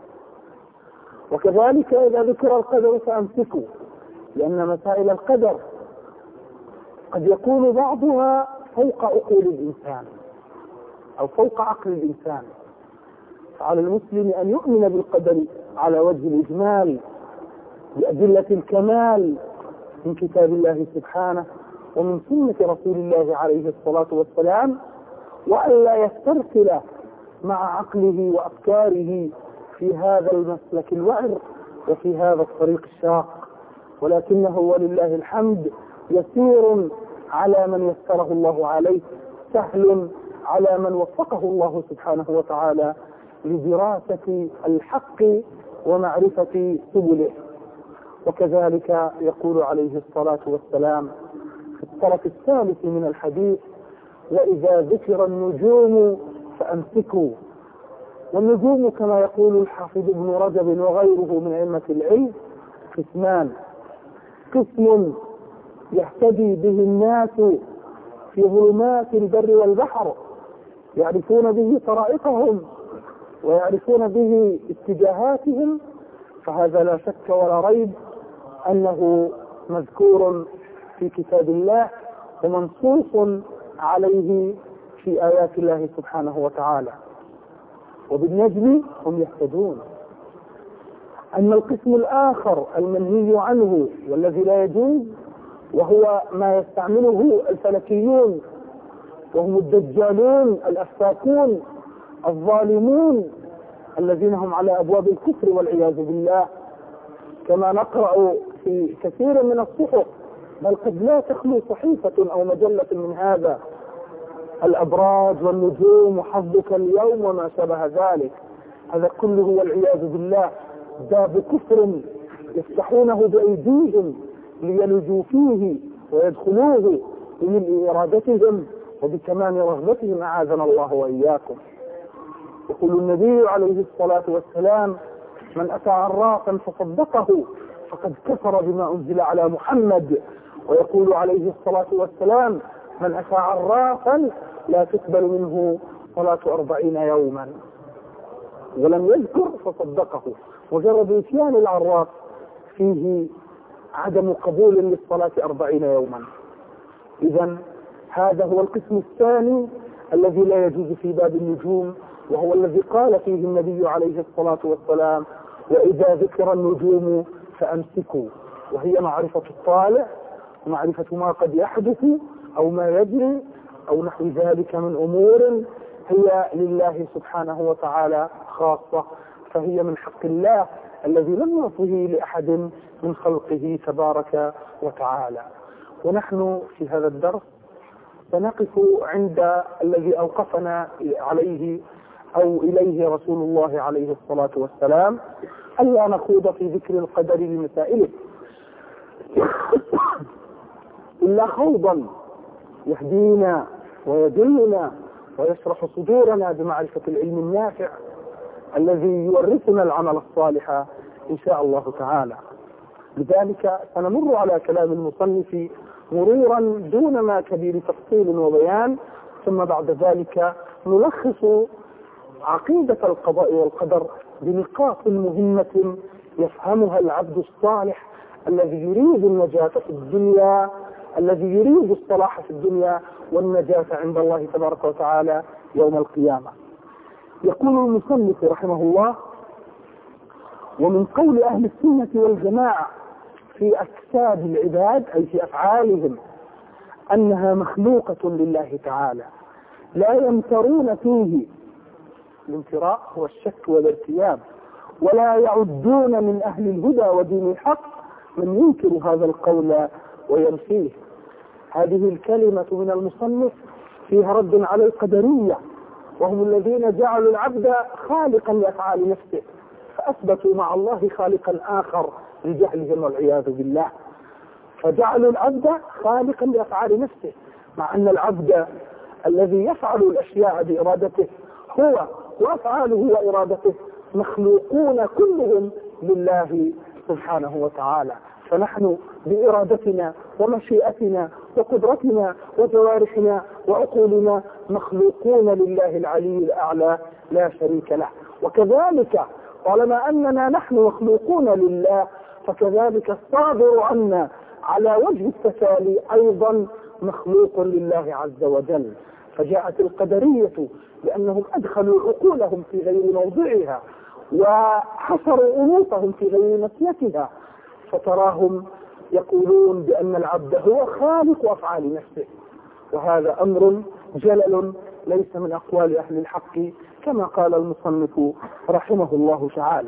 وكذلك إذا ذكر القدر فأمسكوا، لأن مسائل القدر قد يكون بعضها فوق عقول الإنسان أو فوق عقل الإنسان، فعلى المسلم أن يؤمن بالقدر على وجه الإجمال بأدلة الكمال من كتاب الله سبحانه ومن سنة رسول الله عليه الصلاة والسلام، وألا يسترسل مع عقله وأفكاره في هذا المسلك الوعر وفي هذا الطريق الشاق، ولكنه ولله الحمد يسير على من يسره الله عليه، سهل على من وفقه الله سبحانه وتعالى لدراسة الحق ومعرفة سبله. وكذلك يقول عليه الصلاة والسلام في الطرف الثالث من الحديث: وإذا ذكر النجوم فأمسكوا. والنجوم كما يقول الحافظ ابن رجب وغيره من أئمة العلم قسمان: قسم يهتدي به الناس في ظلمات البر والبحر، يعرفون به طرائقهم ويعرفون به اتجاهاتهم، فهذا لا شك ولا ريب أنه مذكور في كتاب الله ومنصوص عليه في آيات الله سبحانه وتعالى. وبالنجم هم يهتدون. أما القسم الآخر المنهي عنه والذي لا يجوز، وهو ما يستعمله الفلكيون، وهم الدجالون الأفاكون الظالمون الذين هم على أبواب الكفر والعياذ بالله، كما نقرأ في كثير من الصحف، بل قد لا تخلو صحيفة أو مجلة من هذا: الأبراج والنجوم وحظك اليوم وما شابه ذلك. هذا كله والعياذ بالله باب كفر يفتحونه بأيديهم ليلجوا فيه ويدخلوه بملء إرادتهم وبكمال رغبتهم، أعاذنا الله وإياكم. يقول النبي عليه الصلاة والسلام: من أتى عرافا فصدقه فقد كفر بما أنزل على محمد. ويقول عليه الصلاة والسلام: من أتى عرافا لا تقبل منه صلاة أربعين يوما. ولم يذكر فصدقه، مجرد إتيان العراف فيه عدم قبول للصلاة أربعين يوما. إذن هذا هو القسم الثاني الذي لا يجوز في باب النجوم، وهو الذي قال فيه النبي عليه الصلاة والسلام: وإذا ذكر النجوم فأمسكوا، وهي معرفة الطالع ومعرفة ما قد يحدث أو ما يجري أو نحو ذلك من أمور هي لله سبحانه وتعالى خاصة، فهي من حق الله الذي لم يعطه لأحد من خلقه تبارك وتعالى. ونحن في هذا الدرس سنقف عند الذي أوقفنا عليه أو إليه رسول الله عليه الصلاة والسلام، ألا نخوض في ذكر القدر لمسائله، إلا خوضا يهدينا ويدلنا ويشرح صدورنا بمعرفة العلم النافع الذي يورثنا العمل الصالح إن شاء الله تعالى. لذلك سنمر على كلام المصنف مرورا دون ما كبير تفصيل وبيان، ثم بعد ذلك نلخص عقيدة القضاء والقدر بنقاط مهمة يفهمها العبد الصالح الذي يريد النجاة في الدنيا، الذي يريد الصلاح في الدنيا والنجاة عند الله تبارك وتعالى يوم القيامة. يقول المصنف رحمه الله: ومن قول أهل السنة والجماعة في أجساد العباد أي في أفعالهم أنها مخلوقة لله تعالى لا يمترون فيه، الامتراء هو الشك والارتياب، ولا يعدون من أهل الهدى ودين الحق من ينكر هذا القول وينفيه. هذه الكلمة من المصنف فيها رد على القدرية، وهم الذين جعلوا العبد خالقا لأفعال نفسه، فأثبتوا مع الله خالقا آخر لجهلهم والعياذ بالله، فجعلوا العبد خالقا لأفعال نفسه، مع أن العبد الذي يفعل الأشياء بإرادته هو وأفعاله وإرادته مخلوقون كلهم لله سبحانه وتعالى. فنحن بإرادتنا ومشيئتنا وقدرتنا وجوارحنا وعقولنا مخلوقون لله العلي الأعلى لا شريك له. وكذلك طالما أننا نحن مخلوقون لله فكذلك الصادر عنا على وجه التسالي أيضا مخلوق لله عز وجل. فجاءت القدرية لأنهم أدخلوا عقولهم في غير موضعها وحصروا أنوفهم في غير نسيتها، فتراهم يقولون بأن العبد هو خالق أفعال نفسه، وهذا أمر جلل ليس من أقوال أهل الحق كما قال المصنف رحمه الله تعالى.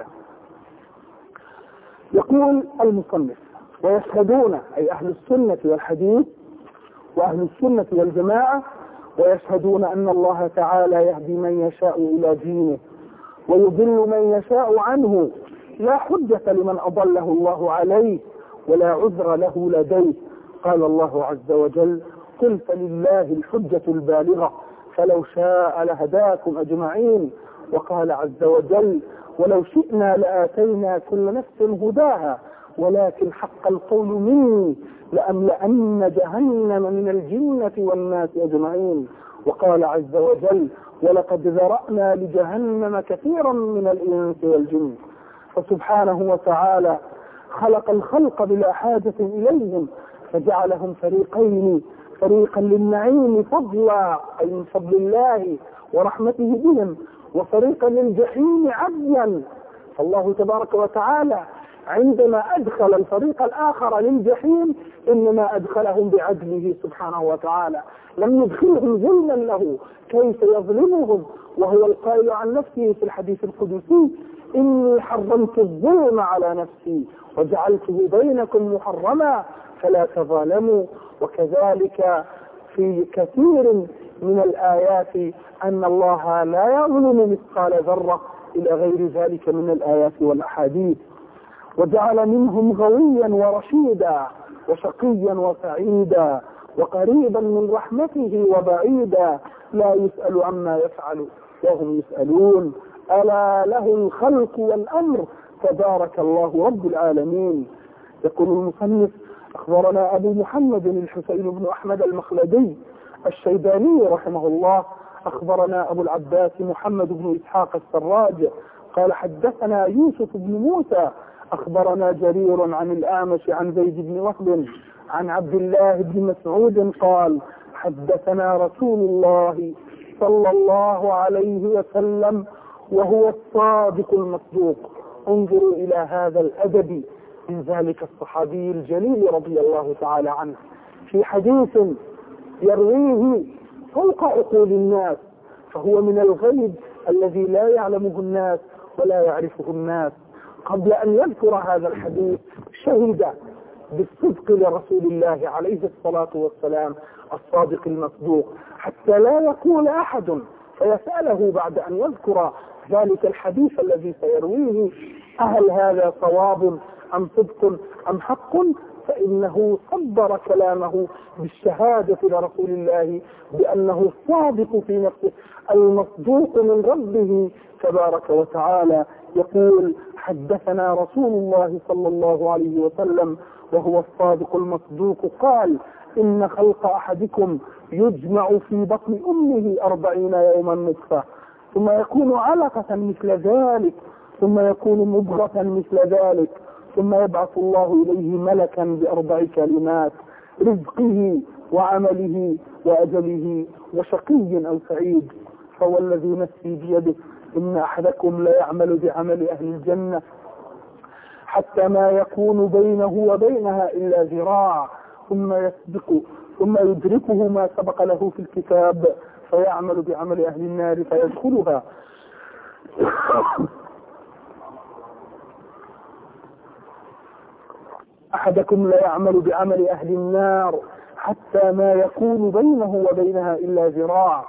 يقول المصنف: ويشهدون أي أهل السنة والحديث وأهل السنة والجماعة ويشهدون أن الله تعالى يهدي من يشاء إلى دينه ويضل من يشاء عنه، لا حجة لمن أضله الله عليه ولا عذر له لديه. قال الله عز وجل: قل فلله الحجة البالغة فلو شاء لهداكم أجمعين. وقال عز وجل: ولو شئنا لآتينا كل نفس هداها ولكن حق القول مني لأملأن جهنم من الجنة والناس أجمعين. وقال عز وجل: ولقد ذرأنا لجهنم كثيرا من الإنس والجن. فسبحانه وتعالى خلق الخلق بلا حاجة إليهم فجعلهم فريقين، فريقا للنعيم فضلا أي من فضل الله ورحمته بهم، وفريقا للجحيم عدلا. فالله تبارك وتعالى عندما أدخل الفريق الآخر للجحيم إنما أدخلهم بعدله سبحانه وتعالى، لم يدخلهم ظلما له كيف يظلمهم، وهو القائل عن نفسه في الحديث القدسي: إني حرمت الظلم على نفسي وجعلته بينكم محرما فلا تظالموا. وكذلك في كثير من الآيات أن الله لا يظلم مثقال ذرة إلى غير ذلك من الآيات والأحاديث. وجعل منهم غويا ورشيدا وشقيا وسعيدا وقريبا من رحمته وبعيدا لا يسأل عما يفعل وهم يسألون ألا له الخلق والأمر تبارك الله رب العالمين. يقول المصنف: أخبرنا أبو محمد الحسين بن أحمد المخلدي الشيباني رحمه الله أخبرنا أبو العباس محمد بن إسحاق السراج قال حدثنا يوسف بن موسى أخبرنا جرير عن الأعمش عن زيد بن وهب عن عبد الله بن مسعود قال: حدثنا رسول الله صلى الله عليه وسلم وهو الصادق المصدوق. انظروا إلى هذا الأدب من ذلك الصحابي الجليل رضي الله تعالى عنه في حديث يرويه فوق عقول الناس، فهو من الغيب الذي لا يعلمه الناس ولا يعرفه الناس. قبل أن يذكر هذا الحديث شهد بالصدق لرسول الله عليه الصلاة والسلام الصادق المصدوق، حتى لا يقول أحد فيسأله بعد أن يذكر ذلك الحديث الذي سيرويه: أهل هذا صواب أم صدق أم حق؟ فإنه صدر كلامه بالشهادة لرسول الله بأنه الصادق في نفسه المصدوق من ربه تبارك وتعالى. يقول: حدثنا رسول الله صلى الله عليه وسلم وهو الصادق المصدوق قال: إن خلق أحدكم يجمع في بطن أمه أربعين يوما نطفة، ثم يكون علقة مثل ذلك، ثم يكون مضغة مثل ذلك، ثم يبعث الله إليه ملكا بأربع كلمات: رزقه وعمله وأجله وشقي أو سعيد. فوالذي نفسي بيده إن أحدكم ليعمل بعمل أهل الجنة حتى ما يكون بينه وبينها إلا ذراع، ثم يسبق ثم يدركه ما سبق له في الكتاب فيعمل بعمل أهل النار فيدخلها. أحدكم لا يعمل بعمل أهل النار حتى ما يكون بينه وبينها إلا ذراع،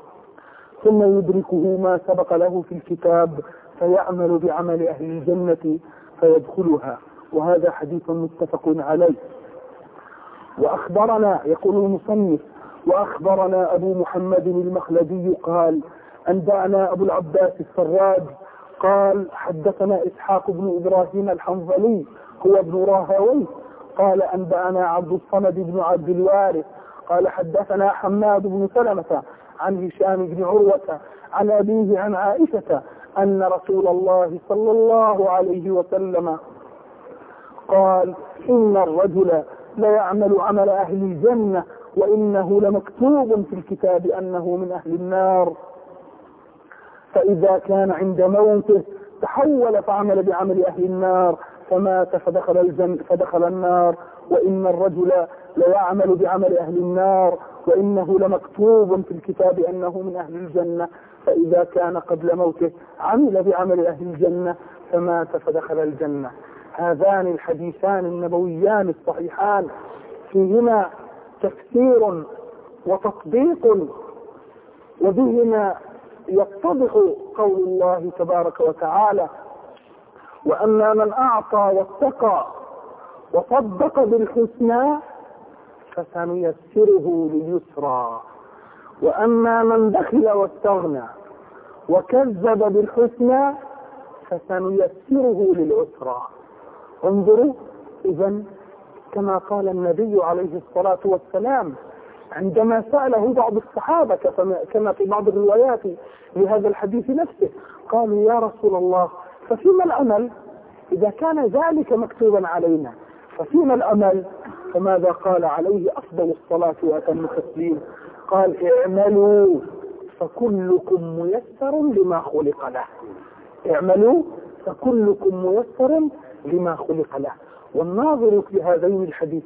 ثم يدركه ما سبق له في الكتاب فيعمل بعمل أهل الجنة فيدخلها. وهذا حديث متفق عليه. وأخبرنا، يقول المصنف: وأخبرنا أبو محمد المخلدي قال: أنبأنا أبو العباس السراج قال: حدثنا إسحاق بن إبراهيم الحنظلي هو ابن راهويه قال: أنبأنا عبد الصمد بن عبد الوارث قال: حدثنا حماد بن سلمة عن هشام بن عروة عن أبيه عن عائشة أن رسول الله صلى الله عليه وسلم قال: إن الرجل ليعمل عمل أهل الجنة وإنه لمكتوب في الكتاب أنه من أهل النار، فإذا كان عند موته تحول فعمل بعمل أهل النار فمات فدخل الجنة فدخل النار، وإن الرجل ليعمل بعمل أهل النار وإنه لمكتوب في الكتاب أنه من أهل الجنة، فإذا كان قبل موته عمل بعمل أهل الجنة فمات فدخل الجنة. هذان الحديثان النبويان الصحيحان فيهما تفسير وتطبيق، وبهما يتضح قول الله تبارك وتعالى: وأما من أعطى واتقى وصدق بالحسنى فسنيسره لليسرى، وأما من بخل واستغنى وكذب بالحسنى فسنيسره للعسرى. انظروا، إذن كما قال النبي عليه الصلاة والسلام عندما سأله بعض الصحابة كما في بعض الروايات لهذا الحديث نفسه، قالوا: يا رسول الله، ففيما الأمل إذا كان ذلك مكتوبا علينا؟ ففيما الأمل؟ فماذا قال عليه أفضل الصلاة وأتم التسليم؟ قال: اعملوا فكلكم ميسر لما خلق له. اعملوا فكلكم ميسر لما خلق له. والناظر في هذين الحديث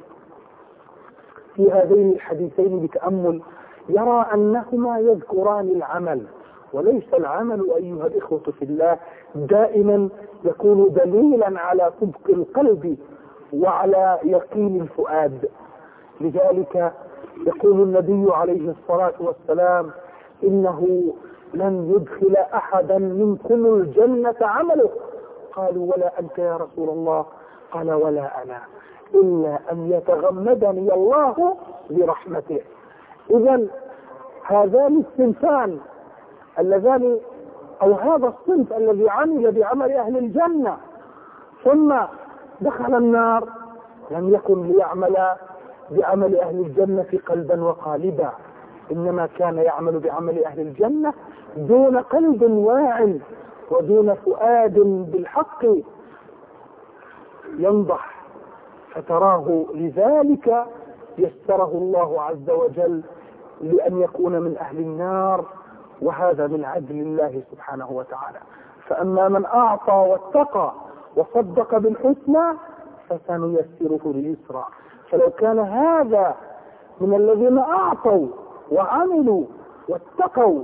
في هذين الحديثين بتأمل يرى أنهما يذكران العمل، وليس العمل أيها الإخوة في الله دائما يكون دليلا على صدق القلب وعلى يقين الفؤاد. لذلك يقول النبي عليه الصلاة والسلام: إنه لن يدخل أحدا منكم الجنة عمله. قالوا: ولا أنت يا رسول الله؟ قال: ولا أنا، إلا أن يتغمدني الله برحمته. إذن هذان الصنفان اللذان أو هذا الصنف الذي عمل بعمل أهل الجنة ثم دخل النار لم يكن ليعمل بعمل أهل الجنة قلبا وقالبا، إنما كان يعمل بعمل أهل الجنة دون قلب واع ودون فؤاد بالحق ينضح، فتراه لذلك يسره الله عز وجل لأن يكون من أهل النار، وهذا من عدل الله سبحانه وتعالى. فأما من أعطى واتقى وصدق بالحسنى فسنيسره لليسرى. فلو كان هذا من الذين أعطوا وعملوا واتقوا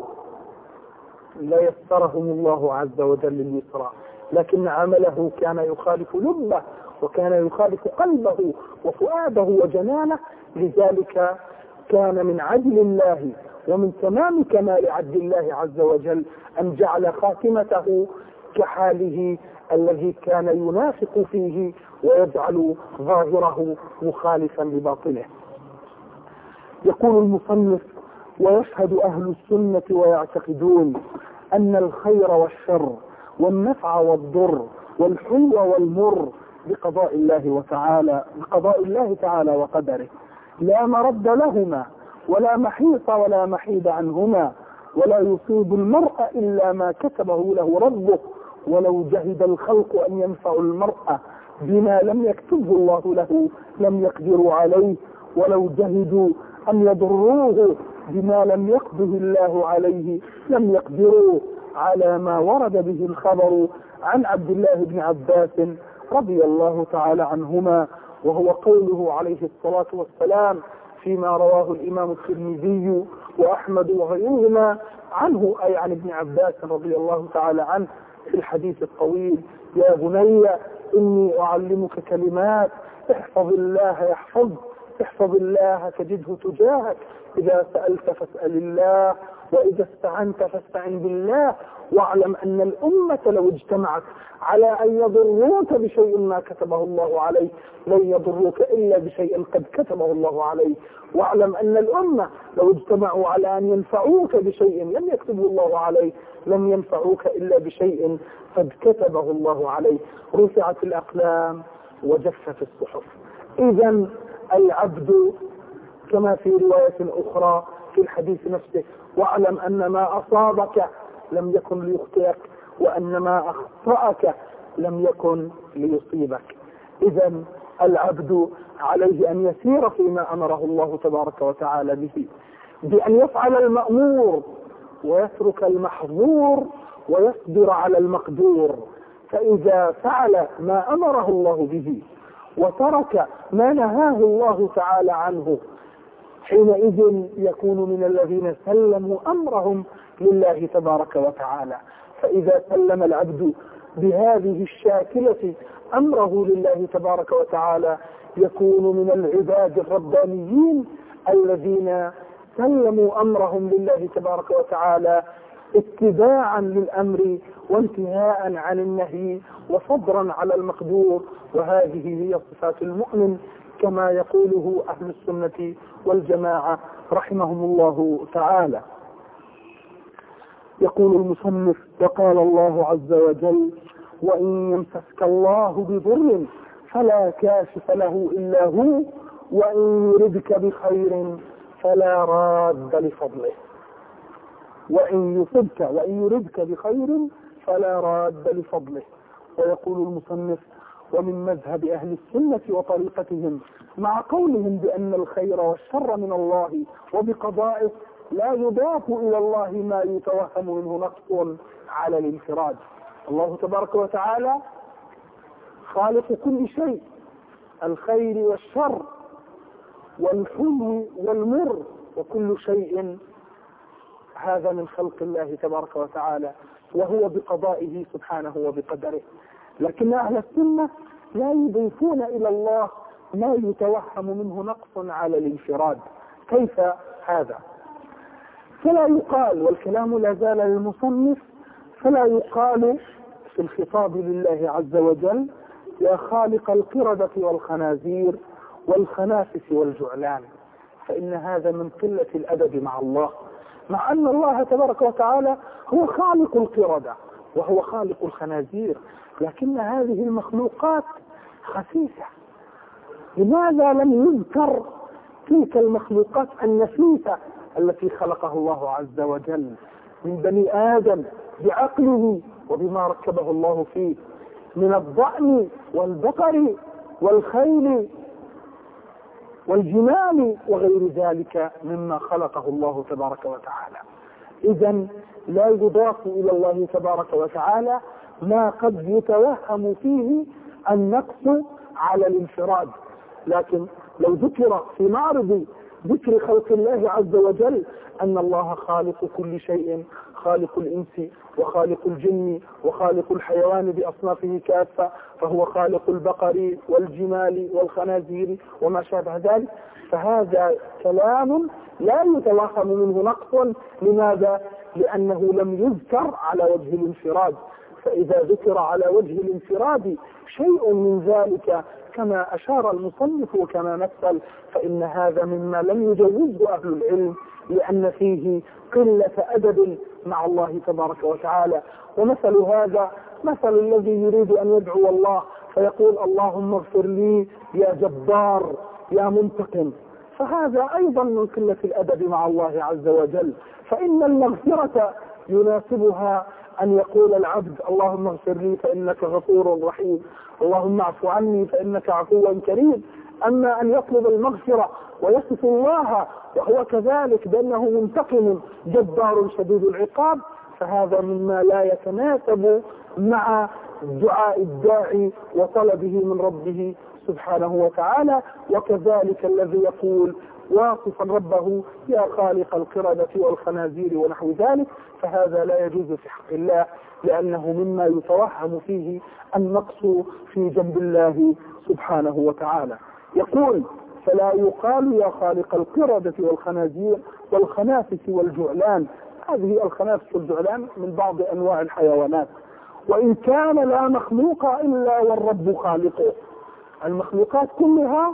ليسرهم الله عز وجل لليسرى، لكن عمله كان يخالف لبه وكان يخالف قلبه وفؤاده وجنانه. لذلك كان من عدل الله ومن تمام كمال عدل الله عز وجل أن جعل خاتمته كحاله الذي كان ينافق فيه ويجعل ظاهره مخالفا لباطنه. يقول المصنف: ويشهد أهل السنة ويعتقدون أن الخير والشر والنفع والضر والحلو والمر بقضاء الله وتعالى بقضاء الله تعالى وقدره، لا مرد لهما ولا محيص ولا محيد عنهما، ولا يصيب المرء إلا ما كتبه له ربه، ولو جهد الخلق أن ينفعوا المرء بما لم يكتبه الله له لم يقدروا عليه، ولو جهدوا أن يضروه بما لم يقضه الله عليه لم يقدروا على ما ورد به الخبر عن عبد الله بن عباس رضي الله تعالى عنهما، وهو قوله عليه الصلاة والسلام فيما رواه الإمام الترمذي وأحمد وغيرهما عنه، أي عن ابن عباس رضي الله تعالى عنه في الحديث الطويل: يا بني إني أعلمك كلمات احفظ الله يحفظك، احفظ الله تجده تجاهك، إذا سألت فاسأل الله، وإذا استعنت فاستعن بالله، واعلم أن الأمة لو اجتمعت على أن يضروك بشيء ما كتبه الله عليه لن يضروك إلا بشيء قد كتبه الله عليه، واعلم أن الأمة لو اجتمعوا على أن ينفعوك بشيء لم يكتبه الله عليه لم ينفعوك إلا بشيء قد كتبه الله عليه. رفعت الأقلام وجفت الصحف. إذن العبد كما في رواية أخرى في الحديث نفسه: واعلم أن ما أصابك لم يكن ليخطئك، وأن ما أخطأك لم يكن ليصيبك. إذن العبد عليه أن يسير فيما أمره الله تبارك وتعالى به، بأن يفعل المأمور ويترك المحظور ويصبر على المقدور. فإذا فعل ما أمره الله به وترك ما نهاه الله تعالى عنه حينئذ يكون من الذين سلموا أمرهم لله تبارك وتعالى. فإذا سلم العبد بهذه الشاكلة أمره لله تبارك وتعالى يكون من العباد الربانيين الذين سلموا أمرهم لله تبارك وتعالى اتباعا للأمر وانتهاء عن النهي وصبرا على المقدور. وهذه هي صفات المؤمن كما يقوله أهل السنة والجماعة رحمهم الله تعالى. يقول المصنف: وقال الله عز وجل: وإن يمسسك الله بضر فلا كاشف له إلا هو، وإن يردك بخير فلا راد لفضله. وإن يصبك وإن يردك بخير فلا راد لفضله. ويقول المصنف: ومن مذهب أهل السنة وطريقتهم مع قولهم بأن الخير والشر من الله وبقضائه لا يضاف إلى الله ما يتوهم منه نقص على الانفراد. الله تبارك وتعالى خالق كل شيء، الخير والشر والحلو والمر، وكل شيء هذا من خلق الله تبارك وتعالى، وهو بقضائه سبحانه وبقدره. لكن أهل السنة لا يضيفون إلى الله ما يتوهم منه نقص على الانفراد. كيف هذا؟ فلا يقال، والكلام لا زال للمصنف، فلا يقال في الخطاب لله عز وجل: يا خالق القردة والخنازير والخنافس والجعلان، فإن هذا من قلة الأدب مع الله، مع أن الله تبارك وتعالى هو خالق القردة وهو خالق الخنازير، لكن هذه المخلوقات خسيسة. لماذا لم يذكر تلك المخلوقات النفيسة التي خلقها الله عز وجل من بني آدم بعقله وبما ركبه الله فيه من الضأن والبقر والخيل والجمال وغير ذلك مما خلقه الله تبارك وتعالى؟ إذن لا يضاف إلى الله تبارك وتعالى ما قد يتوهم فيه النقص على الانفراد. لكن لو ذكر في معرض ذكر خلق الله عز وجل أن الله خالق كل شيء، خالق الإنس وخالق الجن وخالق الحيوان بأصنافه كافة، فهو خالق البقر والجمال والخنازير وما شابه ذلك، فهذا كلام لا يتوهم منه نقص. لماذا؟ لأنه لم يذكر على وجه الانفراد. فإذا ذكر على وجه الانفراد شيء من ذلك كما أشار المصنف وكما مثل فإن هذا مما لم يجوزه أهل العلم، لأن فيه قلة أدب مع الله تبارك وتعالى. ومثل هذا مثل الذي يريد أن يدعو الله فيقول اللهم اغفر لي يا جبار يا منتقم، فهذا أيضا من قلة الأدب مع الله عز وجل. فإن المغفرة يناسبها أن يقول العبد اللهم اغفر لي فإنك غفور رحيم، اللهم اعف عني فإنك عفو كريم. أما أن يطلب المغفرة ويصف الله وهو كذلك بأنه منتقم جبار شديد العقاب، فهذا مما لا يتناسب مع دعاء الداعي وطلبه من ربه سبحانه وتعالى. وكذلك الذي يقول واصفا ربه يا خالق القردة والخنازير ونحو ذلك، فهذا لا يجوز في حق الله، لأنه مما يتوهم فيه النقص في جنب الله سبحانه وتعالى. يقول فلا يقال يا خالق القردة والخنازير والخنافس والجعلان. هذه الخنافس والجعلان من بعض أنواع الحيوانات، وإن كان لا مخلوق إلا والرب خالقه. المخلوقات كلها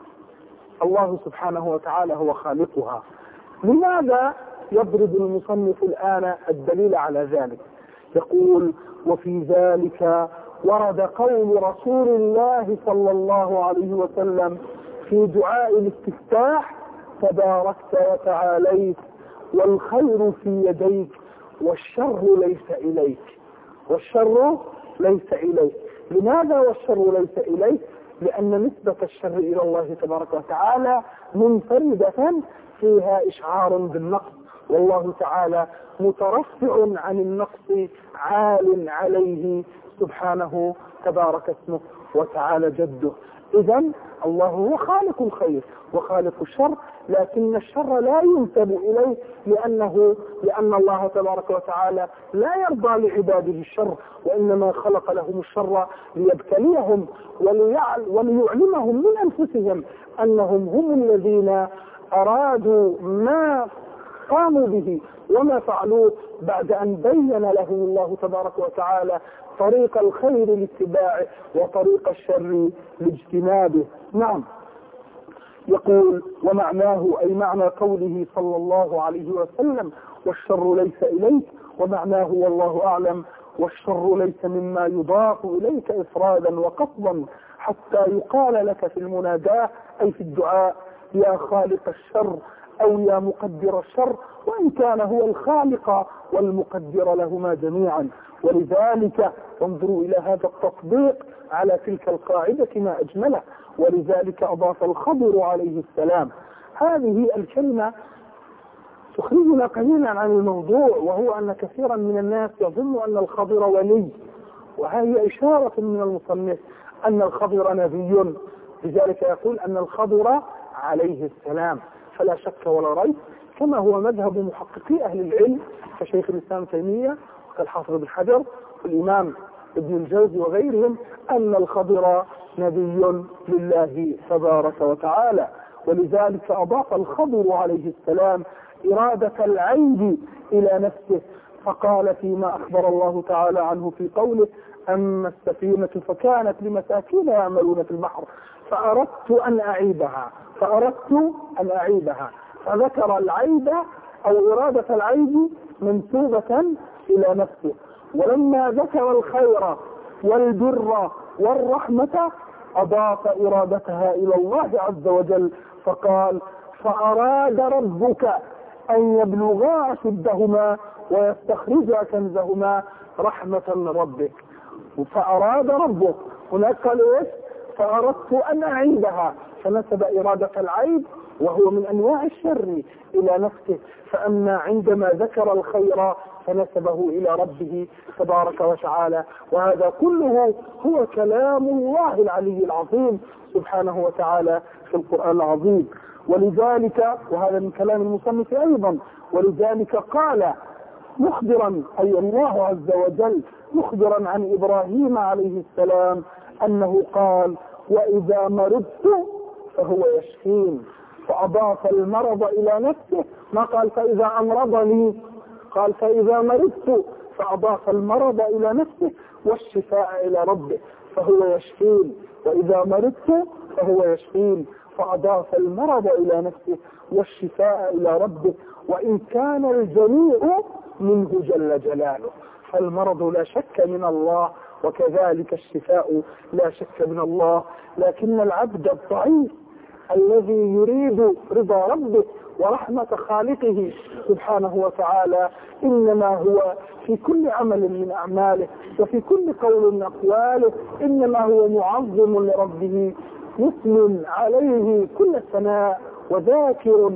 الله سبحانه وتعالى هو خالقها. لماذا يضرب المصنف الآن الدليل على ذلك؟ يقول وفي ذلك ورد قول رسول الله صلى الله عليه وسلم في دعاء الاستفتاح تباركت وتعاليت والخير في يديك والشر ليس إليك. والشر ليس إليك. لماذا والشر ليس إليك؟ لأن نسبة الشر إلى الله تبارك وتعالى منفردة فيها إشعار بالنقص، والله تعالى مترفع عن النقص عال عليه سبحانه تبارك اسمه وتعالى جده. إذن الله هو خالق الخير وخالق الشر، لكن الشر لا ينسب إليه لأنه لأن الله تبارك وتعالى لا يرضى لعباده الشر، وإنما خلق لهم الشر ليبتليهم وليعلمهم من أنفسهم أنهم هم الذين أرادوا ما قاموا به وما فعلوه بعد أن بين لهم الله تبارك وتعالى طريق الخير لاتباعه وطريق الشر لاجتنابه. نعم. يقول ومعناه أي معنى قوله صلى الله عليه وسلم والشر ليس إليك، ومعناه والله أعلم والشر ليس مما يضاف إليك إفرادا وقصدا حتى يقال لك في المناداة أي في الدعاء يا خالق الشر أو يا مقدر الشر، وإن كان هو الخالق والمقدر لهما جميعا. ولذلك انظروا إلى هذا التطبيق على تلك القاعدة ما أجمله. ولذلك أضاف الخضر عليه السلام. هذه الكلمة تخرجنا قليلا عن الموضوع، وهو أن كثيرا من الناس يظن أن الخضر ولي، وهي إشارة من المصنف أن الخضر نبي، لذلك يقول أن الخضر عليه السلام. فلا شك ولا ريب كما هو مذهب محققي أهل العلم كشيخ الإسلام تيمية وكالحافظ بن حجر والإمام ابن الجوزي وغيرهم أن الخضر نبي لله تبارك وتعالى. ولذلك أضاف الخضر عليه السلام إرادة العيب إلى نفسه، فقال فيما أخبر الله تعالى عنه في قوله أما السفينة فكانت لمساكين يعملون في البحر فأردت أن أعيبها فأردت أن أعيبها فذكر العيب أو إرادة العيب منسوبة إلى نفسه. ولما ذكر الخير والبر والرحمة أضاف إرادتها إلى الله عز وجل فقال فأراد ربك أن يبلغا أشدهما ويستخرجا كنزهما رحمة من ربك. فأراد ربك هناك قال إيش؟ فأردت أن أعيبها، فنسب إرادة العيب وهو من أنواع الشر إلى نفسه. فأما عندما ذكر الخير فنسبه إلى ربه تبارك وتعالى. وهذا كله هو كلام الله العلي العظيم سبحانه وتعالى في القرآن العظيم. ولذلك وهذا من كلام المصنف أيضا، ولذلك قال مخبرا أي الله عز وجل مخبرا عن إبراهيم عليه السلام أنه قال وإذا مرضت فهو يشفين، فأضاف المرض إلى نفسه، ما قال فإذا أمرضني، قال فإذا مرضت فأضاف المرض إلى نفسه والشفاء إلى ربه، فهو يشفين، وإذا مرضت فهو يشفين، فأضاف المرض إلى نفسه والشفاء إلى ربه، وإن كان الجميع منه جل جلاله. فالمرض لا شك من الله، وكذلك الشفاء لا شك من الله، لكن العبد الضعيف الذي يريد رضا ربه ورحمة خالقه سبحانه وتعالى إنما هو في كل عمل من أعماله وفي كل قول من أقواله إنما هو معظم لربه، مثل عليه كل الثناء وذاكر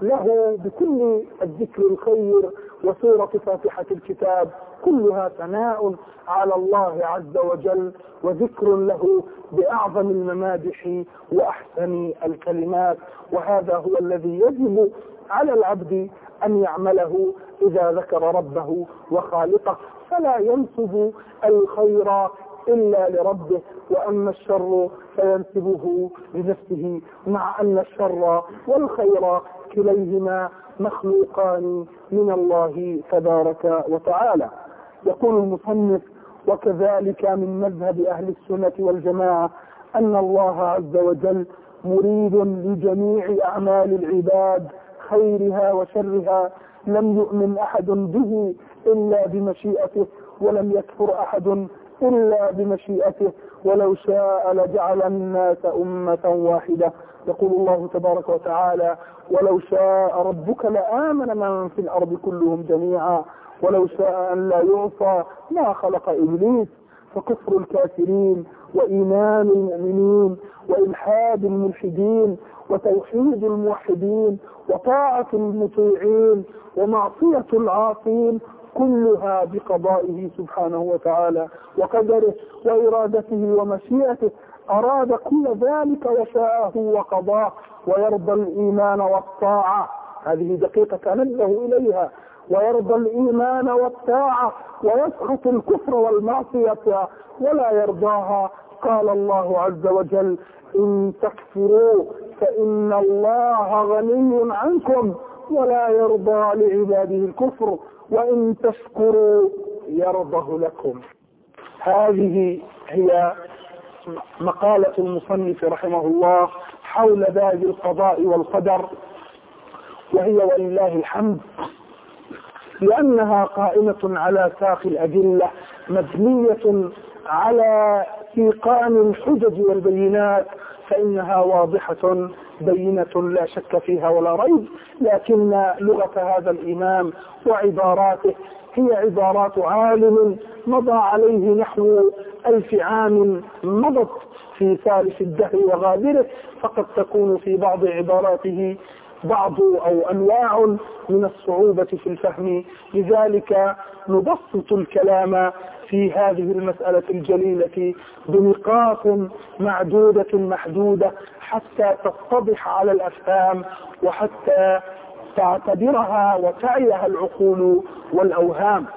له بكل الذكر الخير، وسورة فاتحة الكتاب كلها ثناء على الله عز وجل وذكر له بأعظم الممادح وأحسن الكلمات. وهذا هو الذي يجب على العبد أن يعمله إذا ذكر ربه وخالقه، فلا ينسب الخير إلا لربه، وأما الشر فينسبه لنفسه، مع أن الشر والخير كليهما مخلوقان من الله تبارك وتعالى. يقول المصنف: وكذلك من مذهب أهل السنة والجماعة أن الله عز وجل مريد لجميع أعمال العباد خيرها وشرها، لم يؤمن أحد به إلا بمشيئته، ولم يكفر أحد إلا بمشيئته، ولو شاء لجعل الناس أمة واحدة. يقول الله تبارك وتعالى: ولو شاء ربك لآمن من في الأرض كلهم جميعا ولو شاء أن لا يعصى ما خلق إبليس. فكفر الكافرين وإيمان المؤمنين وإلحاد الملحدين وتوحيد الموحدين وطاعة المطيعين ومعصية العاصين كلها بقضائه سبحانه وتعالى وقدره وإرادته ومشيئته. أراد كل ذلك وشاءه وقضاه، ويرضى الإيمان والطاعة، هذه دقيقة تنبه إليها، ويرضى الإيمان والطاعة ويسخط الكفر والمعصية ولا يرضاها. قال الله عز وجل: إن تكفروا فإن الله غني عنكم ولا يرضى لعباده الكفر وإن تشكروا يرضه لكم. هذه هي مقالة المصنف رحمه الله حول باب القضاء والقدر، وهي ولله الحمد لأنها قائمة على ساق الأدلة مبنية على سيقان الحجج والبينات، فإنها واضحة بينة لا شك فيها ولا ريب. لكن لغة هذا الإمام وعباراته هي عبارات عالم مضى عليه نحو ألف عام مضت في ثالث الدهر وغابره، فقد تكون في بعض عباراته بعض أو أنواع من الصعوبة في الفهم، لذلك نبسط الكلام في هذه المسألة الجليلة بنقاط معدودة محدودة حتى تتضح على الأفهام وحتى تعتبرها وتعيها العقول والأوهام.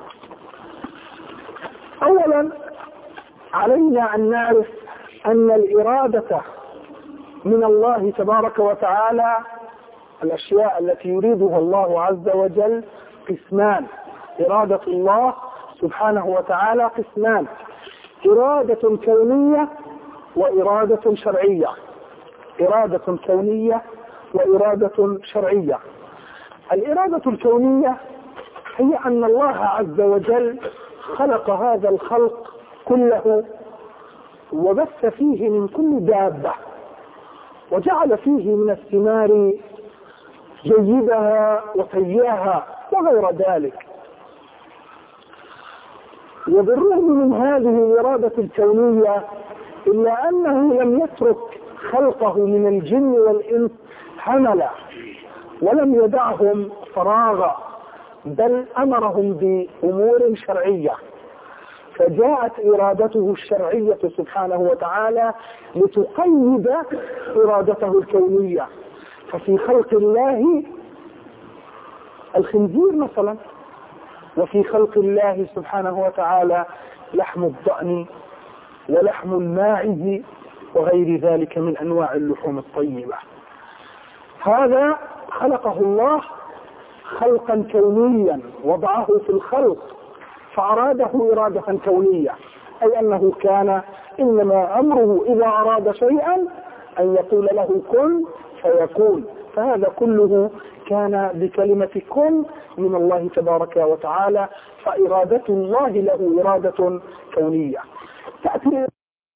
أولا علينا أن نعرف أن الإرادة من الله تبارك وتعالى، الأشياء التي يريدها الله عز وجل قسمان. إرادة الله سبحانه وتعالى قسمان: إرادة كونية وإرادة شرعية. إرادة كونية وإرادة شرعية. الإرادة الكونية هي أن الله عز وجل خلق هذا الخلق كله وبث فيه من كل دابة، وجعل فيه من الثمار جيدها وسيئها وغير ذلك. وبالرغم من هذه الإرادة الكونية إلا أنه لم يترك خلقه من الجن والإنس حملا، ولم يدعهم فراغا، بل أمرهم بأمور شرعية، فجاءت إرادته الشرعية سبحانه وتعالى لتقيد إرادته الكونية. ففي خلق الله الخنزير مثلا، وفي خلق الله سبحانه وتعالى لحم الضأن ولحم الماعز وغير ذلك من أنواع اللحوم الطيبة. هذا خلقه الله خلقا كونيا، وضعه في الخلق فأراده إرادة كونية، أي أنه كان إنما أمره إذا أراد شيئا أن يقول له كن فيكون. فهذا كله كان بكلمة كن من الله تبارك وتعالى، فإرادة الله له إرادة كونية. تأتي